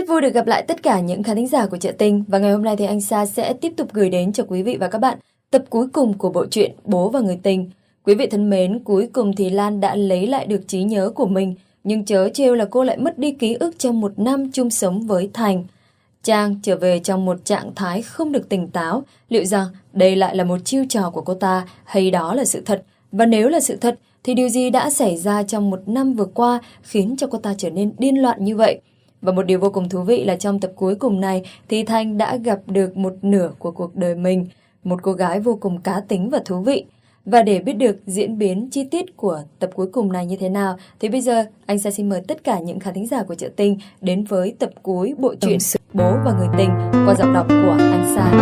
Rất vui được gặp lại tất cả những khán thính giả của Chợ Tình. Và ngày hôm nay thì anh Sa sẽ tiếp tục gửi đến cho quý vị và các bạn tập cuối cùng của bộ truyện Bố và Người Tình. Quý vị thân mến, cuối cùng thì Lan đã lấy lại được trí nhớ của mình, nhưng chớ trêu là cô lại mất đi ký ức trong một năm chung sống với Thành. Trang trở về trong một trạng thái không được tỉnh táo, liệu rằng đây lại là một chiêu trò của cô ta hay đó là sự thật? Và nếu là sự thật thì điều gì đã xảy ra trong một năm vừa qua khiến cho cô ta trở nên điên loạn như vậy? Và một điều vô cùng thú vị là trong tập cuối cùng này thì Thanh đã gặp được một nửa của cuộc đời mình, một cô gái vô cùng cá tính và thú vị. Và để biết được diễn biến chi tiết của tập cuối cùng này như thế nào thì bây giờ anh sẽ xin mời tất cả những khán thính giả của Chợ Tình đến với tập cuối bộ truyện Bố và Người Tình qua giọng đọc của anh Sa.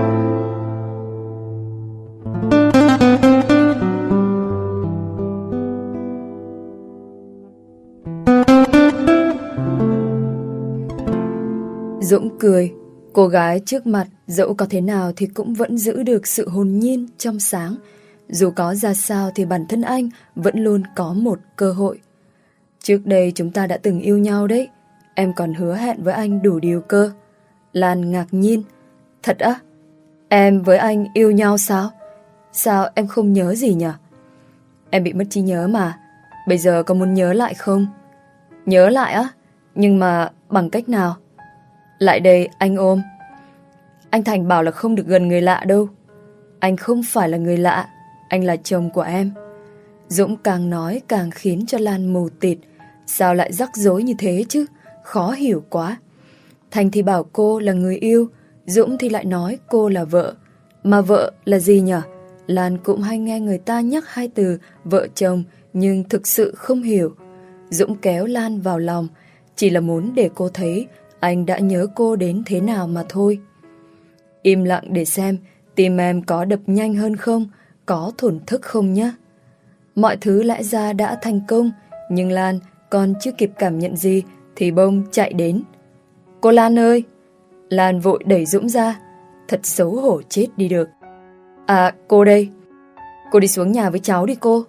Dũng cười, cô gái trước mặt dẫu có thế nào thì cũng vẫn giữ được sự hồn nhiên trong sáng. Dù có ra sao thì bản thân anh vẫn luôn có một cơ hội. Trước đây chúng ta đã từng yêu nhau đấy, em còn hứa hẹn với anh đủ điều cơ. Lan ngạc nhiên, thật á? Em với anh yêu nhau sao? Sao em không nhớ gì nhỉ? Em bị mất trí nhớ mà, bây giờ có muốn nhớ lại không? Nhớ lại á? Nhưng mà bằng cách nào? Lại đây anh ôm. Anh Thành bảo là không được gần người lạ đâu. Anh không phải là người lạ, anh là chồng của em. Dũng càng nói càng khiến cho Lan mù tịt. Sao lại rắc rối như thế chứ? Khó hiểu quá. Thành thì bảo cô là người yêu, Dũng thì lại nói cô là vợ. Mà vợ là gì nhở? Lan cũng hay nghe người ta nhắc hai từ vợ chồng nhưng thực sự không hiểu. Dũng kéo Lan vào lòng, chỉ là muốn để cô thấy anh đã nhớ cô đến thế nào mà thôi. Im lặng để xem tim em có đập nhanh hơn không, có thổn thức không nhé. Mọi thứ lẽ ra đã thành công, nhưng Lan còn chưa kịp cảm nhận gì thì bông chạy đến. Cô Lan ơi! Lan vội đẩy Dũng ra, thật xấu hổ chết đi được. À, cô đây. Cô đi xuống nhà với cháu đi cô.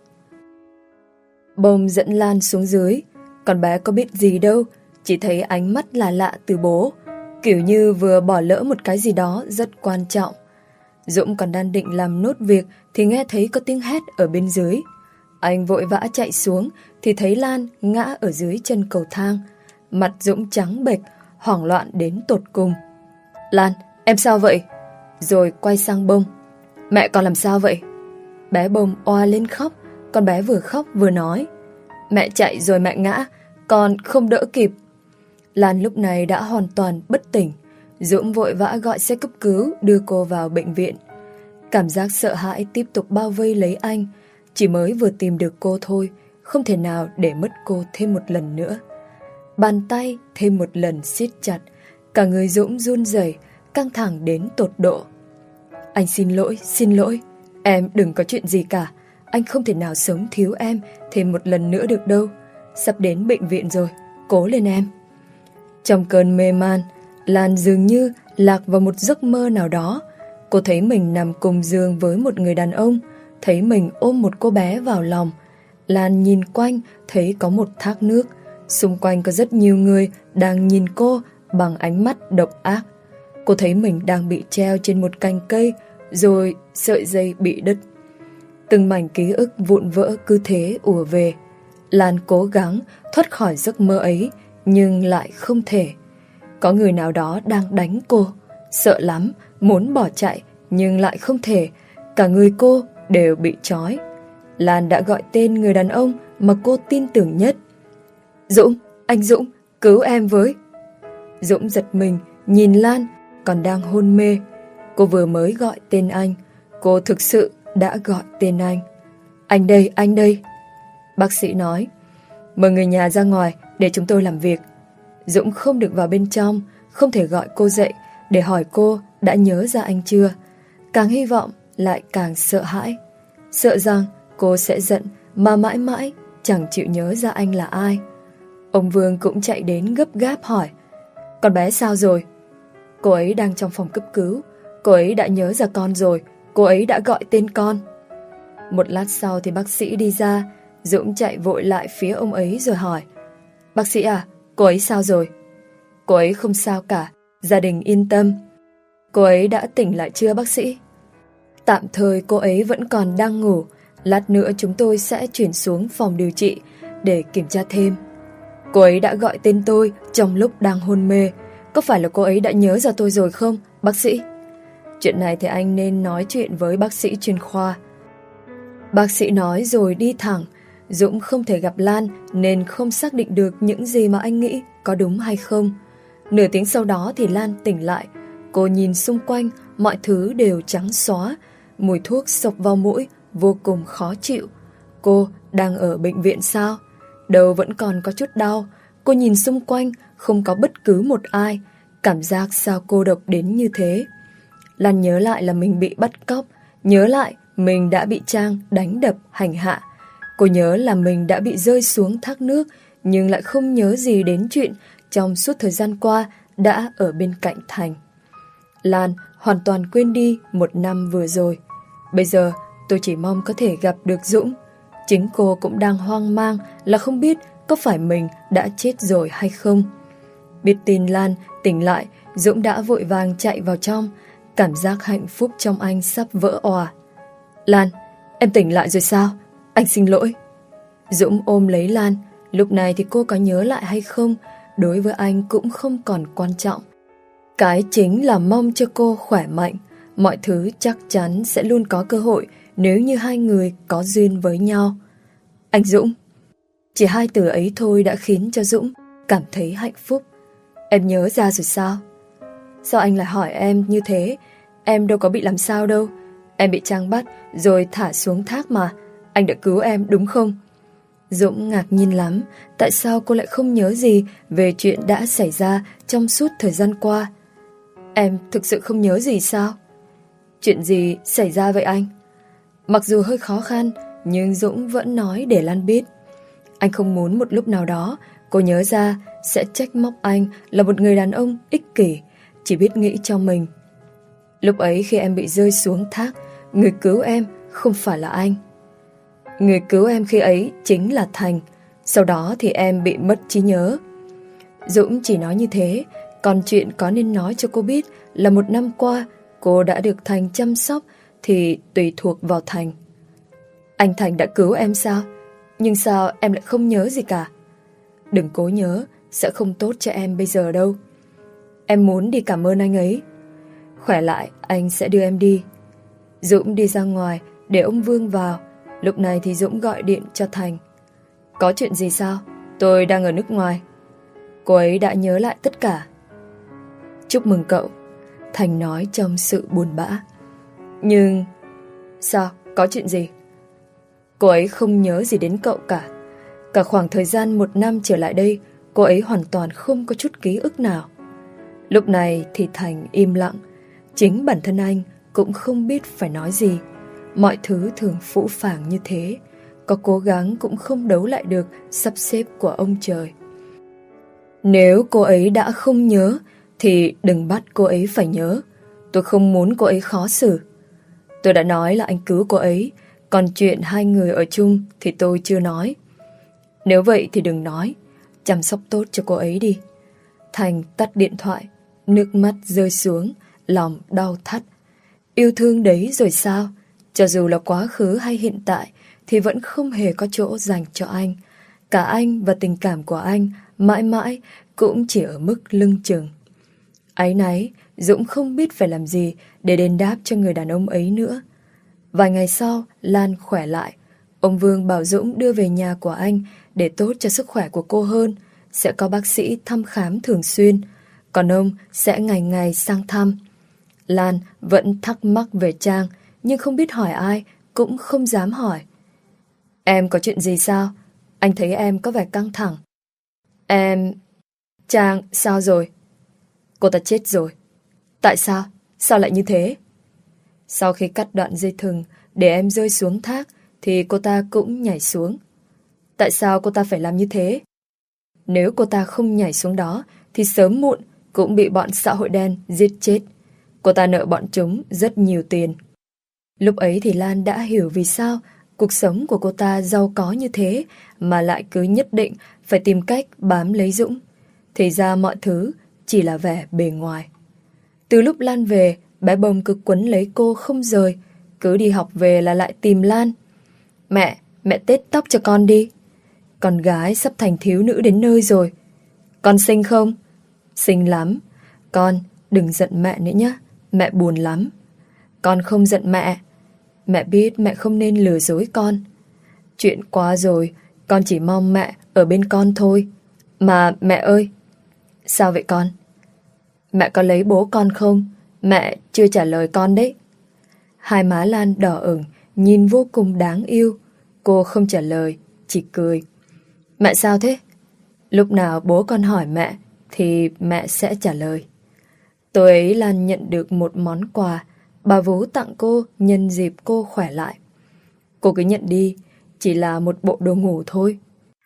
Bông dẫn Lan xuống dưới, còn bé có biết gì đâu, chỉ thấy ánh mắt lạ lạ từ bố, kiểu như vừa bỏ lỡ một cái gì đó rất quan trọng. Dũng còn đang định làm nốt việc thì nghe thấy có tiếng hét ở bên dưới. Anh vội vã chạy xuống thì thấy Lan ngã ở dưới chân cầu thang. Mặt Dũng trắng bệch, hoảng loạn đến tột cùng. Lan, em sao vậy? Rồi quay sang Bông. Mẹ con làm sao vậy? Bé Bông oa lên khóc, con bé vừa khóc vừa nói. Mẹ chạy rồi mẹ ngã, con không đỡ kịp. Lan lúc này đã hoàn toàn bất tỉnh. Dũng vội vã gọi xe cấp cứu đưa cô vào bệnh viện. Cảm giác sợ hãi tiếp tục bao vây lấy anh. Chỉ mới vừa tìm được cô thôi, không thể nào để mất cô thêm một lần nữa. Bàn tay thêm một lần siết chặt, cả người Dũng run rẩy, căng thẳng đến tột độ. Anh xin lỗi, em đừng có chuyện gì cả. Anh không thể nào sống thiếu em thêm một lần nữa được đâu. Sắp đến bệnh viện rồi, cố lên em. Trong cơn mê man, Lan dường như lạc vào một giấc mơ nào đó. Cô thấy mình nằm cùng giường với một người đàn ông, thấy mình ôm một cô bé vào lòng. Lan nhìn quanh, thấy có một thác nước. Xung quanh có rất nhiều người đang nhìn cô bằng ánh mắt độc ác. Cô thấy mình đang bị treo trên một cành cây, rồi sợi dây bị đứt. Từng mảnh ký ức vụn vỡ cứ thế ùa về. Lan cố gắng thoát khỏi giấc mơ ấy, nhưng lại không thể. Có người nào đó đang đánh cô. Sợ lắm, muốn bỏ chạy, nhưng lại không thể. Cả người cô đều bị trói. Lan đã gọi tên người đàn ông mà cô tin tưởng nhất. Dũng, anh Dũng, cứu em với. Dũng giật mình, nhìn Lan, còn đang hôn mê. Cô vừa mới gọi tên anh. Cô thực sự đã gọi tên anh. Anh đây. Bác sĩ nói, mời người nhà ra ngoài để chúng tôi làm việc. Dũng không được vào bên trong, không thể gọi cô dậy để hỏi cô đã nhớ ra anh chưa. Càng hy vọng lại càng sợ hãi. Sợ rằng cô sẽ giận mà mãi mãi chẳng chịu nhớ ra anh là ai. Ông Vương cũng chạy đến gấp gáp hỏi, con bé sao rồi? Cô ấy đang trong phòng cấp cứu. Cô ấy đã nhớ ra con rồi. Cô ấy đã gọi tên con. Một lát sau thì bác sĩ đi ra. Dũng chạy vội lại phía ông ấy rồi hỏi, bác sĩ à, cô ấy sao rồi? Cô ấy không sao cả, gia đình yên tâm. Cô ấy đã tỉnh lại chưa bác sĩ? Tạm thời cô ấy vẫn còn đang ngủ. Lát nữa chúng tôi sẽ chuyển xuống phòng điều trị để kiểm tra thêm. Cô ấy đã gọi tên tôi trong lúc đang hôn mê. Có phải là cô ấy đã nhớ ra tôi rồi không, bác sĩ? Chuyện này thì anh nên nói chuyện với bác sĩ chuyên khoa. Bác sĩ nói rồi đi thẳng. Dũng không thể gặp Lan nên không xác định được những gì mà anh nghĩ có đúng hay không. Nửa tiếng sau đó thì Lan tỉnh lại. Cô nhìn xung quanh, mọi thứ đều trắng xóa. Mùi thuốc xộc vào mũi, vô cùng khó chịu. Cô đang ở bệnh viện sao? Đầu vẫn còn có chút đau. Cô nhìn xung quanh, không có bất cứ một ai. Cảm giác sao cô độc đến như thế. Lan nhớ lại là mình bị bắt cóc. Nhớ lại mình đã bị Trang đánh đập, hành hạ. Cô nhớ là mình đã bị rơi xuống thác nước, nhưng lại không nhớ gì đến chuyện trong suốt thời gian qua đã ở bên cạnh Thành. Lan hoàn toàn quên đi 1 năm vừa rồi. Bây giờ tôi chỉ mong có thể gặp được Dũng. Chính cô cũng đang hoang mang là không biết có phải mình đã chết rồi hay không. Biết tin Lan tỉnh lại, Dũng đã vội vàng chạy vào trong. Cảm giác hạnh phúc trong anh sắp vỡ òa. Lan, em tỉnh lại rồi sao? Anh xin lỗi. Dũng ôm lấy Lan. Lúc này thì cô có nhớ lại hay không, đối với anh cũng không còn quan trọng. Cái chính là mong cho cô khỏe mạnh. Mọi thứ chắc chắn sẽ luôn có cơ hội nếu như hai người có duyên với nhau. Anh Dũng. Chỉ 2 từ ấy thôi đã khiến cho Dũng cảm thấy hạnh phúc. Em nhớ ra rồi sao? Sao anh lại hỏi em như thế? Em đâu có bị làm sao đâu. Em bị Trang bắt rồi thả xuống thác mà. Anh đã cứu em đúng không? Dũng ngạc nhiên lắm. Tại sao cô lại không nhớ gì về chuyện đã xảy ra trong suốt thời gian qua? Em thực sự không nhớ gì sao? Chuyện gì xảy ra vậy anh? Mặc dù hơi khó khăn, nhưng Dũng vẫn nói để Lan biết. Anh không muốn một lúc nào đó cô nhớ ra sẽ trách móc anh là một người đàn ông ích kỷ, chỉ biết nghĩ cho mình. Lúc ấy khi em bị rơi xuống thác, người cứu em không phải là anh. Người cứu em khi ấy chính là Thành. Sau đó thì em bị mất trí nhớ. Dũng chỉ nói như thế. Còn chuyện có nên nói cho cô biết là 1 năm qua cô đã được Thành chăm sóc thì tùy thuộc vào Thành. Anh Thành đã cứu em sao? Nhưng sao em lại không nhớ gì cả? Đừng cố nhớ, sẽ không tốt cho em bây giờ đâu. Em muốn đi cảm ơn anh ấy. Khỏe lại anh sẽ đưa em đi. Dũng đi ra ngoài để ông Vương vào. Lúc này thì Dũng gọi điện cho Thành. Có chuyện gì sao? Tôi đang ở nước ngoài. Cô ấy đã nhớ lại tất cả. Chúc mừng cậu, Thành nói trong sự buồn bã. Nhưng... Sao? Có chuyện gì? Cô ấy không nhớ gì đến cậu cả. Cả khoảng thời gian 1 năm trở lại đây, cô ấy hoàn toàn không có chút ký ức nào. Lúc này thì Thành im lặng. Chính bản thân anh cũng không biết phải nói gì. Mọi thứ thường phũ phàng như thế, có cố gắng cũng không đấu lại được sắp xếp của ông trời. Nếu cô ấy đã không nhớ thì đừng bắt cô ấy phải nhớ. Tôi không muốn cô ấy khó xử. Tôi đã nói là anh cứu cô ấy, còn chuyện 2 người ở chung thì tôi chưa nói. Nếu vậy thì đừng nói. Chăm sóc tốt cho cô ấy đi. Thành tắt điện thoại. Nước mắt rơi xuống, lòng đau thắt. Yêu thương đấy rồi sao? Cho dù là quá khứ hay hiện tại thì vẫn không hề có chỗ dành cho anh. Cả anh và tình cảm của anh mãi mãi cũng chỉ ở mức lưng chừng. Áy náy, Dũng không biết phải làm gì để đền đáp cho người đàn ông ấy nữa. Vài ngày sau, Lan khỏe lại. Ông Vương bảo Dũng đưa về nhà của anh để tốt cho sức khỏe của cô hơn. Sẽ có bác sĩ thăm khám thường xuyên, còn ông sẽ ngày ngày sang thăm. Lan vẫn thắc mắc về Trang, nhưng không biết hỏi ai, cũng không dám hỏi. Em có chuyện gì sao? Anh thấy em có vẻ căng thẳng. Em... Trang sao rồi? Cô ta chết rồi. Tại sao? Sao lại như thế? Sau khi cắt đoạn dây thừng để em rơi xuống thác thì cô ta cũng nhảy xuống. Tại sao cô ta phải làm như thế? Nếu cô ta không nhảy xuống đó thì sớm muộn cũng bị bọn xã hội đen giết chết. Cô ta nợ bọn chúng rất nhiều tiền. Lúc ấy thì Lan đã hiểu vì sao cuộc sống của cô ta giàu có như thế mà lại cứ nhất định phải tìm cách bám lấy Dũng. Thì ra mọi thứ chỉ là vẻ bề ngoài. Từ lúc Lan về, bé bông cứ quấn lấy cô không rời, cứ đi học về là lại tìm Lan. Mẹ tết tóc cho con đi. Con gái sắp thành thiếu nữ đến nơi rồi. Con xinh không? Xinh lắm. Con đừng giận mẹ nữa nhé, mẹ buồn lắm. Con không giận mẹ. Mẹ biết mẹ không nên lừa dối con. Chuyện qua rồi, con chỉ mong mẹ ở bên con thôi. Mà mẹ ơi. Sao vậy con? Mẹ có lấy bố con không? Mẹ chưa trả lời con đấy. Hai má Lan đỏ ửng, nhìn vô cùng đáng yêu. Cô không trả lời, chỉ cười. Mẹ sao thế? Lúc nào bố con hỏi mẹ thì mẹ sẽ trả lời. Tối ấy Lan nhận được một món quà bà vú tặng cô nhân dịp cô khỏe lại. Cô cứ nhận đi, chỉ là một bộ đồ ngủ thôi.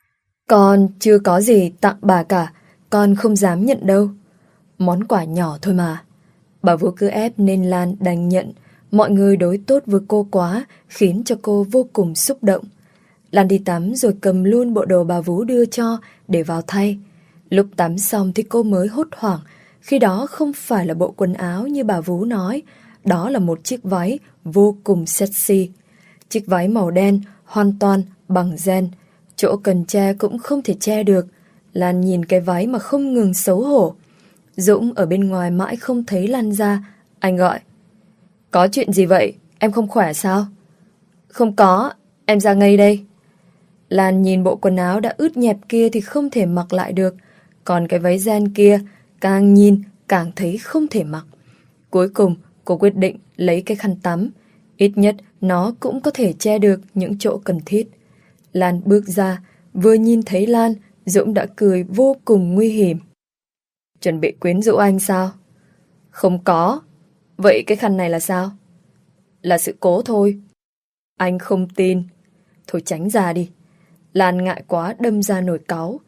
Con chưa có gì tặng bà cả, con không dám nhận đâu. Món quà nhỏ thôi mà. Bà vú cứ ép nên Lan đành nhận. Mọi người đối tốt với cô quá, khiến cho cô vô cùng xúc động. Lan đi tắm rồi cầm luôn bộ đồ bà vú đưa cho để vào thay. Lúc tắm xong thì cô mới hốt hoảng. Khi đó không phải là bộ quần áo như bà vú nói. Đó là một chiếc váy vô cùng sexy. Chiếc váy màu đen hoàn toàn bằng ren. Chỗ cần che cũng không thể che được. Lan nhìn cái váy mà không ngừng xấu hổ. Dũng ở bên ngoài mãi không thấy Lan ra. Anh gọi. Có chuyện gì vậy? Em không khỏe sao? Không có, em ra ngay đây. Lan nhìn bộ quần áo đã ướt nhẹp kia thì không thể mặc lại được. Còn cái váy ren kia, càng nhìn càng thấy không thể mặc. Cuối cùng, cô quyết định lấy cái khăn tắm. Ít nhất nó cũng có thể che được những chỗ cần thiết. Lan bước ra, vừa nhìn thấy Lan, Dũng đã cười vô cùng nguy hiểm. Chuẩn bị quyến rũ anh sao? Không có. Vậy cái khăn này là sao? Là sự cố thôi. Anh không tin. Thôi tránh ra đi. Lan ngại quá đâm ra nổi cáu.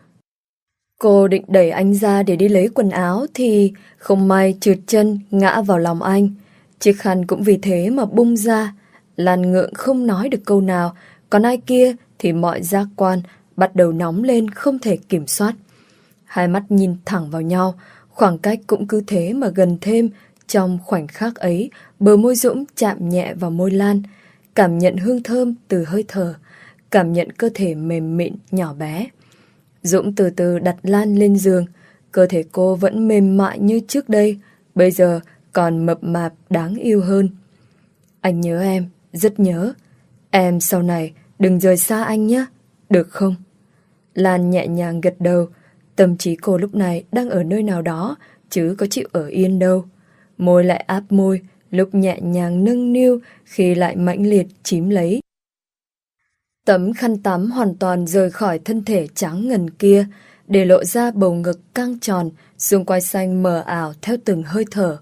Cô định đẩy anh ra để đi lấy quần áo thì không may trượt chân ngã vào lòng anh. Chiếc khăn cũng vì thế mà bung ra. Lan ngượng không nói được câu nào, còn ai kia thì mọi giác quan bắt đầu nóng lên không thể kiểm soát. Hai mắt nhìn thẳng vào nhau, khoảng cách cũng cứ thế mà gần thêm. Trong khoảnh khắc ấy, bờ môi Dũng chạm nhẹ vào môi Lan, cảm nhận hương thơm từ hơi thở, cảm nhận cơ thể mềm mịn nhỏ bé. Dũng từ từ đặt Lan lên giường, cơ thể cô vẫn mềm mại như trước đây, bây giờ còn mập mạp đáng yêu hơn. Anh nhớ em, rất nhớ. Em sau này đừng rời xa anh nhé, được không? Lan nhẹ nhàng gật đầu, tâm trí cô lúc này đang ở nơi nào đó, chứ có chịu ở yên đâu. Môi lại áp môi, lúc nhẹ nhàng nâng niu, khi lại mãnh liệt chím lấy. Tấm khăn tắm hoàn toàn rời khỏi thân thể trắng ngần kia, để lộ ra bầu ngực căng tròn, xung quanh xanh mờ ảo theo từng hơi thở.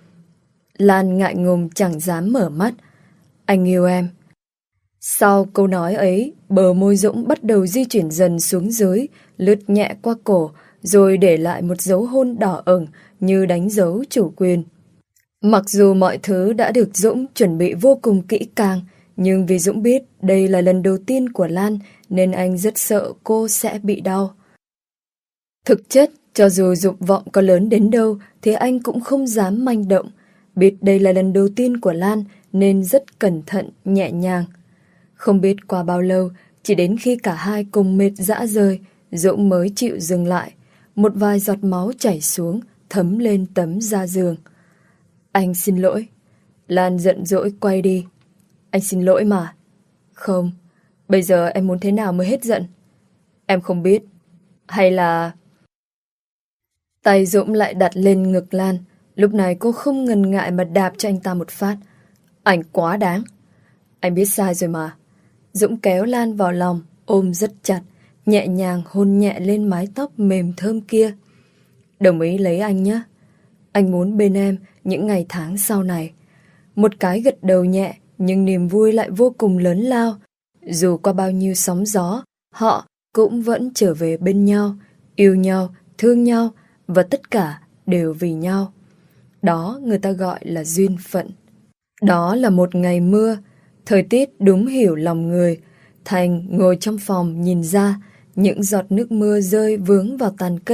Lan ngại ngùng chẳng dám mở mắt. Anh yêu em. Sau câu nói ấy, bờ môi Dũng bắt đầu di chuyển dần xuống dưới, lướt nhẹ qua cổ, rồi để lại một dấu hôn đỏ ửng như đánh dấu chủ quyền. Mặc dù mọi thứ đã được Dũng chuẩn bị vô cùng kỹ càng, nhưng vì Dũng biết đây là lần đầu tiên của Lan nên anh rất sợ cô sẽ bị đau. Thực chất, cho dù dục vọng có lớn đến đâu thì anh cũng không dám manh động. Biết đây là lần đầu tiên của Lan nên rất cẩn thận, nhẹ nhàng. Không biết qua bao lâu, chỉ đến khi cả hai cùng mệt rã rời, Dũng mới chịu dừng lại. Một vài giọt máu chảy xuống, thấm lên tấm da giường. Anh xin lỗi. Lan giận dỗi quay đi. Anh xin lỗi mà. Không, bây giờ em muốn thế nào mới hết giận? Em không biết. Hay là... Tay Dũng lại đặt lên ngực Lan. Lúc này cô không ngần ngại mà đạp cho anh ta một phát. Anh quá đáng. Anh biết sai rồi mà. Dũng kéo Lan vào lòng, ôm rất chặt, nhẹ nhàng hôn nhẹ lên mái tóc mềm thơm kia. Đồng ý lấy anh nhé. Anh muốn bên em những ngày tháng sau này. Một cái gật đầu nhẹ, nhưng niềm vui lại vô cùng lớn lao. Dù qua bao nhiêu sóng gió, họ cũng vẫn trở về bên nhau, yêu nhau, thương nhau, và tất cả đều vì nhau. Đó người ta gọi là duyên phận. Đó là một ngày mưa, thời tiết đúng hiểu lòng người. Thành ngồi trong phòng nhìn ra, những giọt nước mưa rơi vướng vào tàn cây,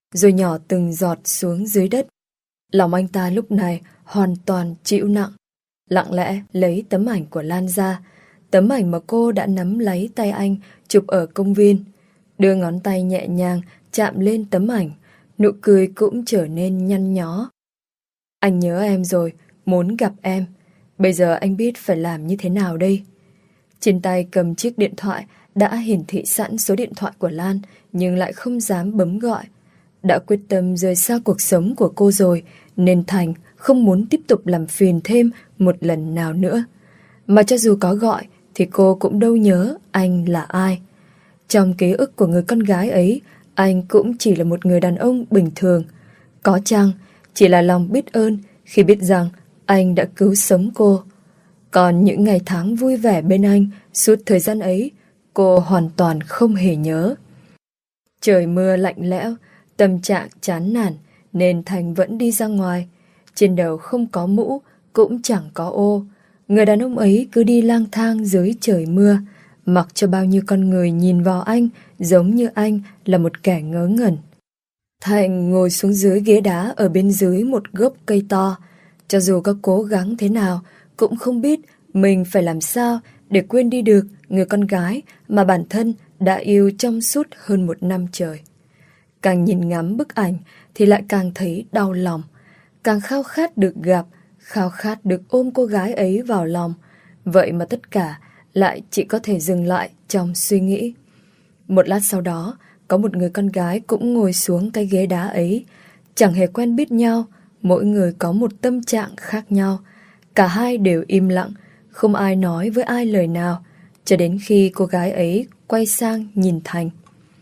rồi nhỏ từng giọt xuống dưới đất. Lòng anh ta lúc này hoàn toàn chịu nặng. Lặng lẽ lấy tấm ảnh của Lan ra, tấm ảnh mà cô đã nắm lấy tay anh chụp ở công viên. Đưa ngón tay nhẹ nhàng chạm lên tấm ảnh, nụ cười cũng trở nên nhăn nhó. Anh nhớ em rồi, muốn gặp em. Bây giờ anh biết phải làm như thế nào đây? Trên tay cầm chiếc điện thoại đã hiển thị sẵn số điện thoại của Lan, nhưng lại không dám bấm gọi. Đã quyết tâm rời xa cuộc sống của cô rồi, nên Thành không muốn tiếp tục làm phiền thêm một lần nào nữa. Mà cho dù có gọi thì cô cũng đâu nhớ anh là ai. Trong ký ức của người con gái ấy, anh cũng chỉ là một người đàn ông bình thường. Có chăng chỉ là lòng biết ơn khi biết rằng anh đã cứu sống cô. Còn những ngày tháng vui vẻ bên anh suốt thời gian ấy, cô hoàn toàn không hề nhớ. Trời mưa lạnh lẽo, tâm trạng chán nản nên Thành vẫn đi ra ngoài. Trên đầu không có mũ, cũng chẳng có ô. Người đàn ông ấy cứ đi lang thang dưới trời mưa, mặc cho bao nhiêu con người nhìn vào anh giống như anh là một kẻ ngớ ngẩn. Thành ngồi xuống dưới ghế đá ở bên dưới một gốc cây to. Cho dù có cố gắng thế nào, cũng không biết mình phải làm sao để quên đi được người con gái mà bản thân đã yêu trong suốt hơn một năm trời. Càng nhìn ngắm bức ảnh thì lại càng thấy đau lòng, càng khao khát được gặp, khao khát được ôm cô gái ấy vào lòng. Vậy mà tất cả lại chỉ có thể dừng lại trong suy nghĩ. Một lát sau đó, có một người con gái cũng ngồi xuống cái ghế đá ấy. Chẳng hề quen biết nhau, mỗi người có một tâm trạng khác nhau. Cả hai đều im lặng, không ai nói với ai lời nào, cho đến khi cô gái ấy quay sang nhìn Thành.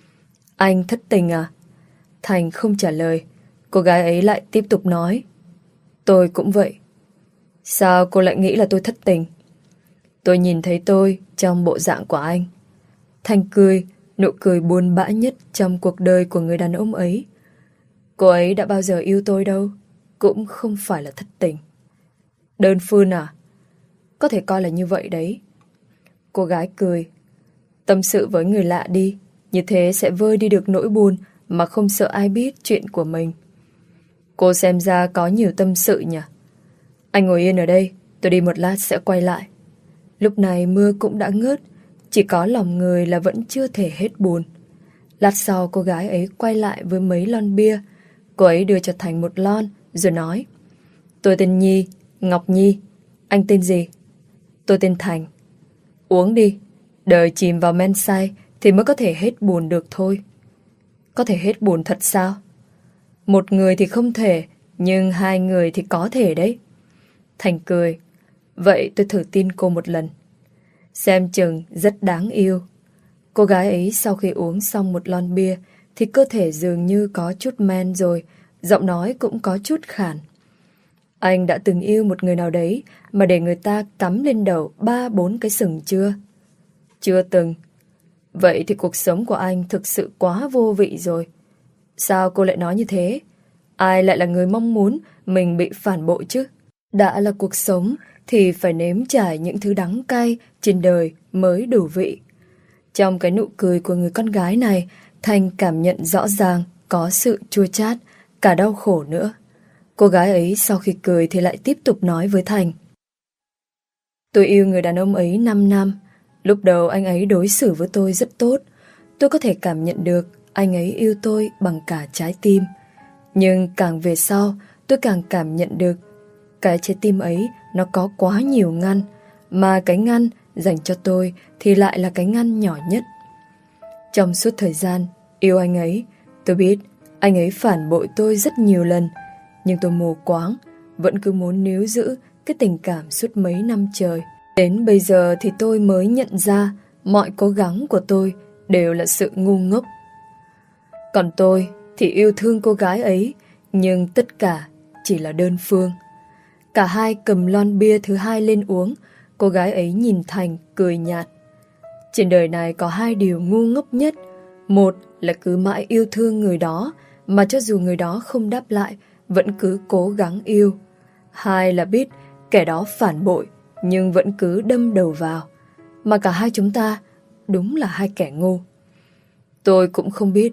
Anh thất tình à? Thành không trả lời. Cô gái ấy lại tiếp tục nói. Tôi cũng vậy. Sao cô lại nghĩ là tôi thất tình? Tôi nhìn thấy tôi trong bộ dạng của anh. Thành cười, nụ cười buồn bã nhất trong cuộc đời của người đàn ông ấy. Cô ấy đã bao giờ yêu tôi đâu, cũng không phải là thất tình. Đơn phương à? Có thể coi là như vậy đấy. Cô gái cười. Tâm sự với người lạ đi, như thế sẽ vơi đi được nỗi buồn mà không sợ ai biết chuyện của mình. Cô xem ra có nhiều tâm sự nhỉ? Anh ngồi yên ở đây, tôi đi một lát sẽ quay lại. Lúc này mưa cũng đã ngớt, chỉ có lòng người là vẫn chưa thể hết buồn. Lát sau cô gái ấy quay lại với mấy lon bia. Cô ấy đưa cho Thành một lon rồi nói. Tôi tên Nhi, Ngọc Nhi. Anh tên gì? Tôi tên Thành. Uống đi, đời chìm vào men say thì mới có thể hết buồn được thôi. Có thể hết buồn thật sao? Một người thì không thể, nhưng hai người thì có thể đấy. Thành cười. Vậy tôi thử tin cô một lần. Xem chừng rất đáng yêu. Cô gái ấy sau khi uống xong một lon bia thì cơ thể dường như có chút men rồi, giọng nói cũng có chút khàn. Anh đã từng yêu một người nào đấy mà để người ta cắm lên đầu 3-4 cái sừng chưa? Chưa từng. Vậy thì cuộc sống của anh thực sự quá vô vị rồi. Sao cô lại nói như thế? Ai lại là người mong muốn mình bị phản bội chứ? Đã là cuộc sống thì phải nếm trải những thứ đắng cay trên đời mới đủ vị. Trong cái nụ cười của người con gái này, Thành cảm nhận rõ ràng có sự chua chát, cả đau khổ nữa. Cô gái ấy sau khi cười thì lại tiếp tục nói với Thành. Tôi yêu người đàn ông ấy 5 năm. Lúc đầu anh ấy đối xử với tôi rất tốt. Tôi có thể cảm nhận được anh ấy yêu tôi bằng cả trái tim. Nhưng càng về sau, tôi càng cảm nhận được cái trái tim ấy nó có quá nhiều ngăn, mà cái ngăn dành cho tôi thì lại là cái ngăn nhỏ nhất. Trong suốt thời gian yêu anh ấy, tôi biết anh ấy phản bội tôi rất nhiều lần, nhưng tôi mù quáng, vẫn cứ muốn níu giữ cái tình cảm suốt mấy năm trời. Đến bây giờ thì tôi mới nhận ra mọi cố gắng của tôi đều là sự ngu ngốc. Còn tôi thì yêu thương cô gái ấy, nhưng tất cả chỉ là đơn phương. Cả hai cầm lon bia thứ hai lên uống. Cô gái ấy nhìn Thành cười nhạt. Trên đời này có hai điều ngu ngốc nhất. Một là cứ mãi yêu thương người đó, mà cho dù người đó không đáp lại vẫn cứ cố gắng yêu. Hai là biết kẻ đó phản bội nhưng vẫn cứ đâm đầu vào. Mà cả hai chúng ta đúng là hai kẻ ngu. Tôi cũng không biết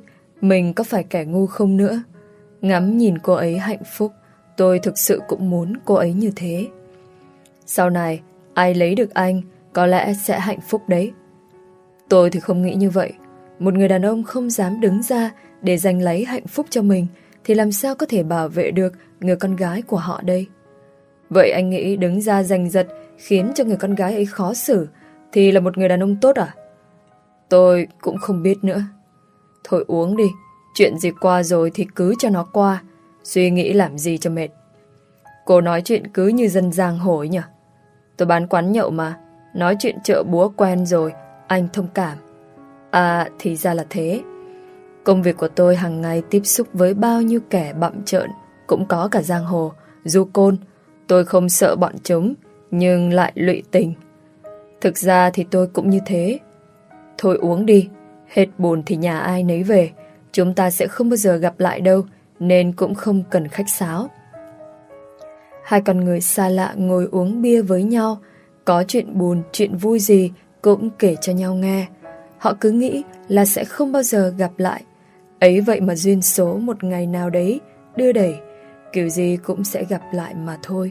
mình có phải kẻ ngu không nữa. Ngắm nhìn cô ấy hạnh phúc, tôi thực sự cũng muốn cô ấy như thế. Sau này, ai lấy được anh có lẽ sẽ hạnh phúc đấy. Tôi thì không nghĩ như vậy. Một người đàn ông không dám đứng ra để giành lấy hạnh phúc cho mình thì làm sao có thể bảo vệ được người con gái của họ đây? Vậy anh nghĩ đứng ra giành giật khiến cho người con gái ấy khó xử thì là một người đàn ông tốt à? Tôi cũng không biết nữa. Thôi uống đi, chuyện gì qua rồi thì cứ cho nó qua, suy nghĩ làm gì cho mệt. Cô nói chuyện cứ như dân giang hồ ấy nhỉ? Tôi bán quán nhậu mà, nói chuyện chợ búa quen rồi, anh thông cảm. À, thì ra là thế. Công việc của tôi hàng ngày tiếp xúc với bao nhiêu kẻ bặm trợn, cũng có cả giang hồ, du côn. Tôi không sợ bọn chúng, nhưng lại lụy tình. Thực ra thì tôi cũng như thế. Thôi uống đi, hết buồn thì nhà ai nấy về. Chúng ta sẽ không bao giờ gặp lại đâu, nên cũng không cần khách sáo. Hai con người xa lạ ngồi uống bia với nhau, có chuyện buồn, chuyện vui gì cũng kể cho nhau nghe. Họ cứ nghĩ là sẽ không bao giờ gặp lại. Ấy vậy mà duyên số một ngày nào đấy đưa đẩy, kiểu gì cũng sẽ gặp lại mà thôi.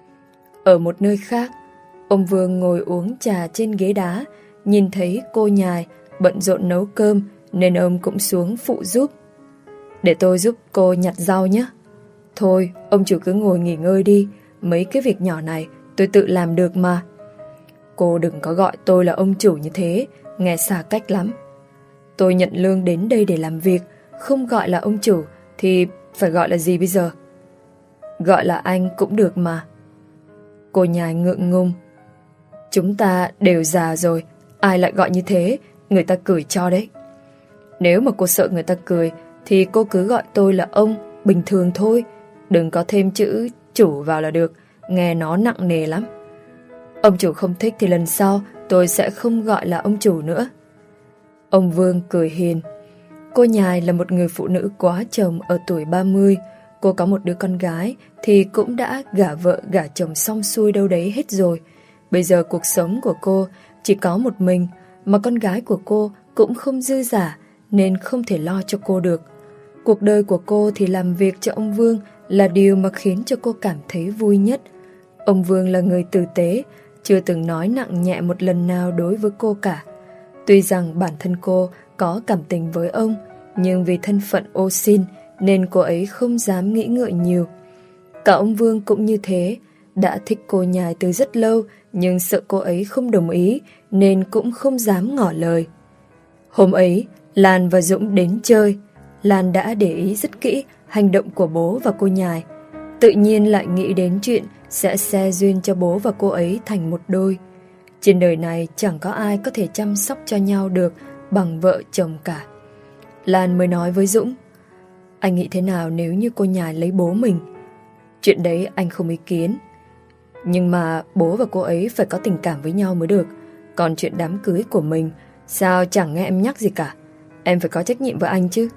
Ở một nơi khác, ông Vương ngồi uống trà trên ghế đá, nhìn thấy cô nhài bận rộn nấu cơm nên ông cũng xuống phụ giúp. Để tôi giúp cô nhặt rau nhé. Thôi, ông chủ cứ ngồi nghỉ ngơi đi, mấy cái việc nhỏ này tôi tự làm được mà. Cô đừng có gọi tôi là ông chủ như thế, nghe xa cách lắm. Tôi nhận lương đến đây để làm việc, không gọi là ông chủ thì phải gọi là gì bây giờ? Gọi là anh cũng được mà. Cô nhài ngượng ngùng. Chúng ta đều già rồi, ai lại gọi như thế, người ta cười cho đấy. Nếu mà cô sợ người ta cười thì cô cứ gọi tôi là ông, bình thường thôi. Đừng có thêm chữ chủ vào là được, nghe nó nặng nề lắm. Ông chủ không thích thì lần sau tôi sẽ không gọi là ông chủ nữa. Ông Vương cười hiền. Cô nhài là một người phụ nữ quá chồng ở tuổi 30. Cô có một đứa con gái thì cũng đã gả vợ gả chồng xong xuôi đâu đấy hết rồi. Bây giờ cuộc sống của cô chỉ có một mình, mà con gái của cô cũng không dư dả nên không thể lo cho cô được. Cuộc đời của cô thì làm việc cho ông Vương là điều mà khiến cho cô cảm thấy vui nhất. Ông Vương là người tử tế, chưa từng nói nặng nhẹ một lần nào đối với cô cả. Tuy rằng bản thân cô có cảm tình với ông, nhưng vì thân phận ô xin nên cô ấy không dám nghĩ ngợi nhiều. Cả ông Vương cũng như thế, đã thích cô nhài từ rất lâu nhưng sợ cô ấy không đồng ý nên cũng không dám ngỏ lời. Hôm ấy, Lan và Dũng đến chơi. Lan đã để ý rất kỹ hành động của bố và cô nhài, tự nhiên lại nghĩ đến chuyện sẽ xe duyên cho bố và cô ấy thành một đôi. Trên đời này chẳng có ai có thể chăm sóc cho nhau được bằng vợ chồng cả. Lan mới nói với Dũng, anh nghĩ thế nào nếu như cô nhài lấy bố mình? Chuyện đấy anh không ý kiến, nhưng mà bố và cô ấy phải có tình cảm với nhau mới được. Còn chuyện đám cưới của mình, sao chẳng nghe em nhắc gì cả. Em phải có trách nhiệm với anh chứ.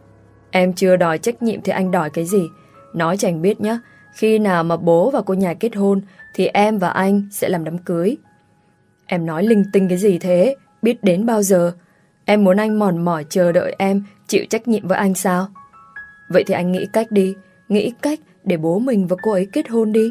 Em chưa đòi trách nhiệm thì anh đòi cái gì? Nói cho anh biết nhé, khi nào mà bố và cô nhài kết hôn thì em và anh sẽ làm đám cưới. Em nói linh tinh cái gì thế? Biết đến bao giờ? Em muốn anh mòn mỏi chờ đợi em chịu trách nhiệm với anh sao? Vậy thì anh nghĩ cách đi, nghĩ cách để bố mình và cô ấy kết hôn đi.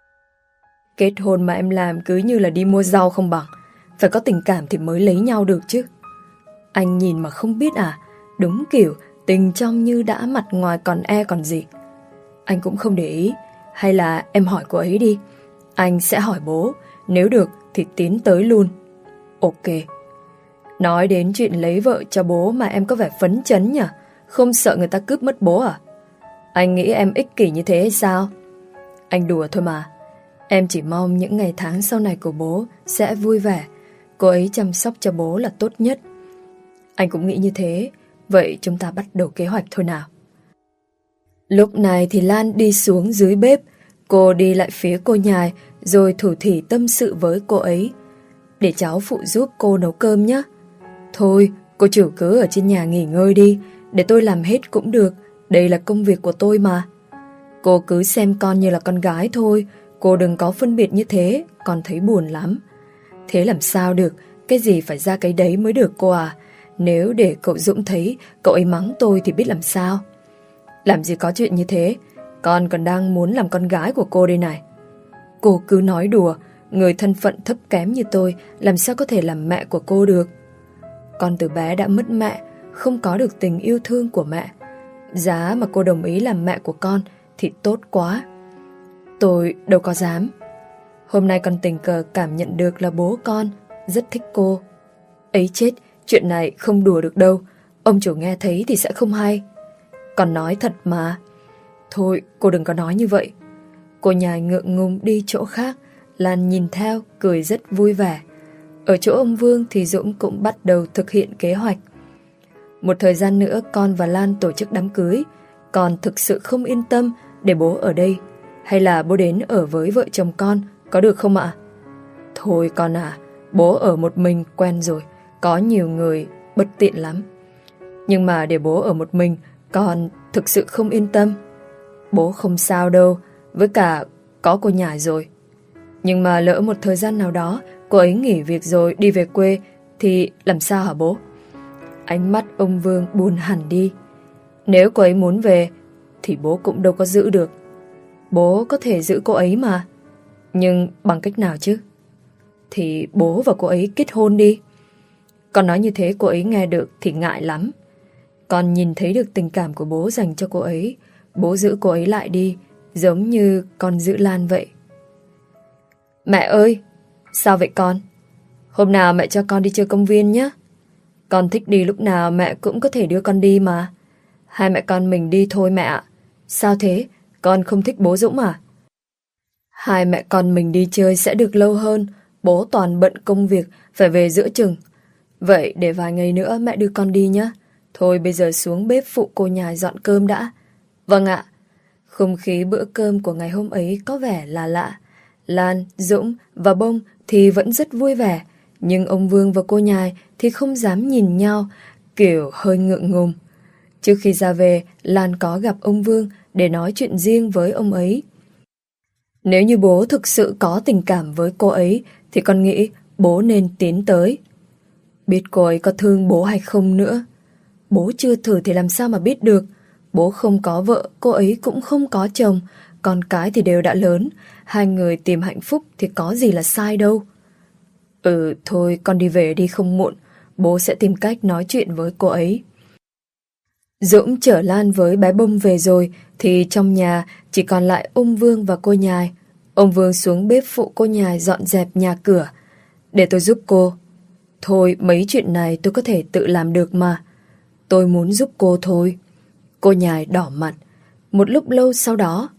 Kết hôn mà em làm cứ như là đi mua rau không bằng. Phải có tình cảm thì mới lấy nhau được chứ. Anh nhìn mà không biết à? Đúng kiểu tình trong như đã, mặt ngoài còn e còn gì. Anh cũng không để ý. Hay là em hỏi cô ấy đi. Anh sẽ hỏi bố. Nếu được thì tiến tới luôn. Ok. Nói đến chuyện lấy vợ cho bố mà em có vẻ phấn chấn nhỉ? Không sợ người ta cướp mất bố à? Anh nghĩ em ích kỷ như thế hay sao? Anh đùa thôi mà. Em chỉ mong những ngày tháng sau này của bố sẽ vui vẻ. Cô ấy chăm sóc cho bố là tốt nhất. Anh cũng nghĩ như thế. Vậy chúng ta bắt đầu kế hoạch thôi nào. Lúc này thì Lan đi xuống dưới bếp. Cô đi lại phía cô nhài rồi thủ thỉ tâm sự với cô ấy. Để cháu phụ giúp cô nấu cơm nhé. Thôi, cô chủ cứ ở trên nhà nghỉ ngơi đi. Để tôi làm hết cũng được. Đây là công việc của tôi mà. Cô cứ xem con như là con gái thôi. Cô đừng có phân biệt như thế. Con thấy buồn lắm. Thế làm sao được? Cái gì phải ra cái đấy mới được cô à? Nếu để cậu Dũng thấy cậu ấy mắng tôi thì biết làm sao. Làm gì có chuyện như thế. Con còn đang muốn làm con gái của cô đây này. Cô cứ nói đùa. Người thân phận thấp kém như tôi làm sao có thể làm mẹ của cô được. Con từ bé đã mất mẹ, không có được tình yêu thương của mẹ. Giá mà cô đồng ý làm mẹ của con thì tốt quá. Tôi đâu có dám. Hôm nay con tình cờ cảm nhận được là bố con rất thích cô. Ấy chết, chuyện này không đùa được đâu. Ông chủ nghe thấy thì sẽ không hay. Con nói thật mà. Thôi, cô đừng có nói như vậy. Cô nhài ngượng ngùng đi chỗ khác. Lan nhìn theo, cười rất vui vẻ. Ở chỗ ông Vương thì Dũng cũng bắt đầu thực hiện kế hoạch. Một thời gian nữa con và Lan tổ chức đám cưới. Con thực sự không yên tâm để bố ở đây. Hay là bố đến ở với vợ chồng con, có được không ạ? Thôi con à, bố ở một mình quen rồi. Có nhiều người bất tiện lắm. Nhưng mà để bố ở một mình, con thực sự không yên tâm. Bố không sao đâu, với cả có cô nhài rồi. Nhưng mà lỡ một thời gian nào đó cô ấy nghỉ việc rồi đi về quê thì làm sao hả bố? Ánh mắt ông Vương buồn hẳn đi. Nếu cô ấy muốn về thì bố cũng đâu có giữ được. Bố có thể giữ cô ấy mà. Nhưng bằng cách nào chứ? Thì bố và cô ấy kết hôn đi. Con nói như thế cô ấy nghe được thì ngại lắm. Con nhìn thấy được tình cảm của bố dành cho cô ấy. Bố giữ cô ấy lại đi, giống như con giữ Lan vậy. Mẹ ơi, sao vậy con? Hôm nào mẹ cho con đi chơi công viên nhé. Con thích đi lúc nào mẹ cũng có thể đưa con đi mà. Hai mẹ con mình đi thôi mẹ ạ. Sao thế? Con không thích bố Dũng à? Hai mẹ con mình đi chơi sẽ được lâu hơn. Bố toàn bận công việc, phải về giữa chừng. Vậy để vài ngày nữa mẹ đưa con đi nhé. Thôi bây giờ xuống bếp phụ cô nhài dọn cơm đã. Vâng ạ. Không khí bữa cơm của ngày hôm ấy có vẻ là lạ. Lan, Dũng và Bông thì vẫn rất vui vẻ. Nhưng ông Vương và cô nhài thì không dám nhìn nhau, kiểu hơi ngượng ngùng. Trước khi ra về, Lan có gặp ông Vương để nói chuyện riêng với ông ấy. Nếu như bố thực sự có tình cảm với cô ấy thì con nghĩ bố nên tiến tới. Biết cô ấy có thương bố hay không nữa. Bố chưa thử thì làm sao mà biết được. Bố không có vợ, cô ấy cũng không có chồng. Con cái thì đều đã lớn. Hai người tìm hạnh phúc thì có gì là sai đâu. Thôi con đi về đi không muộn. Bố sẽ tìm cách nói chuyện với cô ấy. Dũng chở Lan với bé Bông về rồi thì trong nhà chỉ còn lại ông Vương và cô nhài. Ông Vương xuống bếp phụ cô nhài dọn dẹp nhà cửa. Để tôi giúp cô. Thôi mấy chuyện này tôi có thể tự làm được mà. Tôi muốn giúp cô thôi. Cô nhài đỏ mặt. Một lúc lâu sau đó,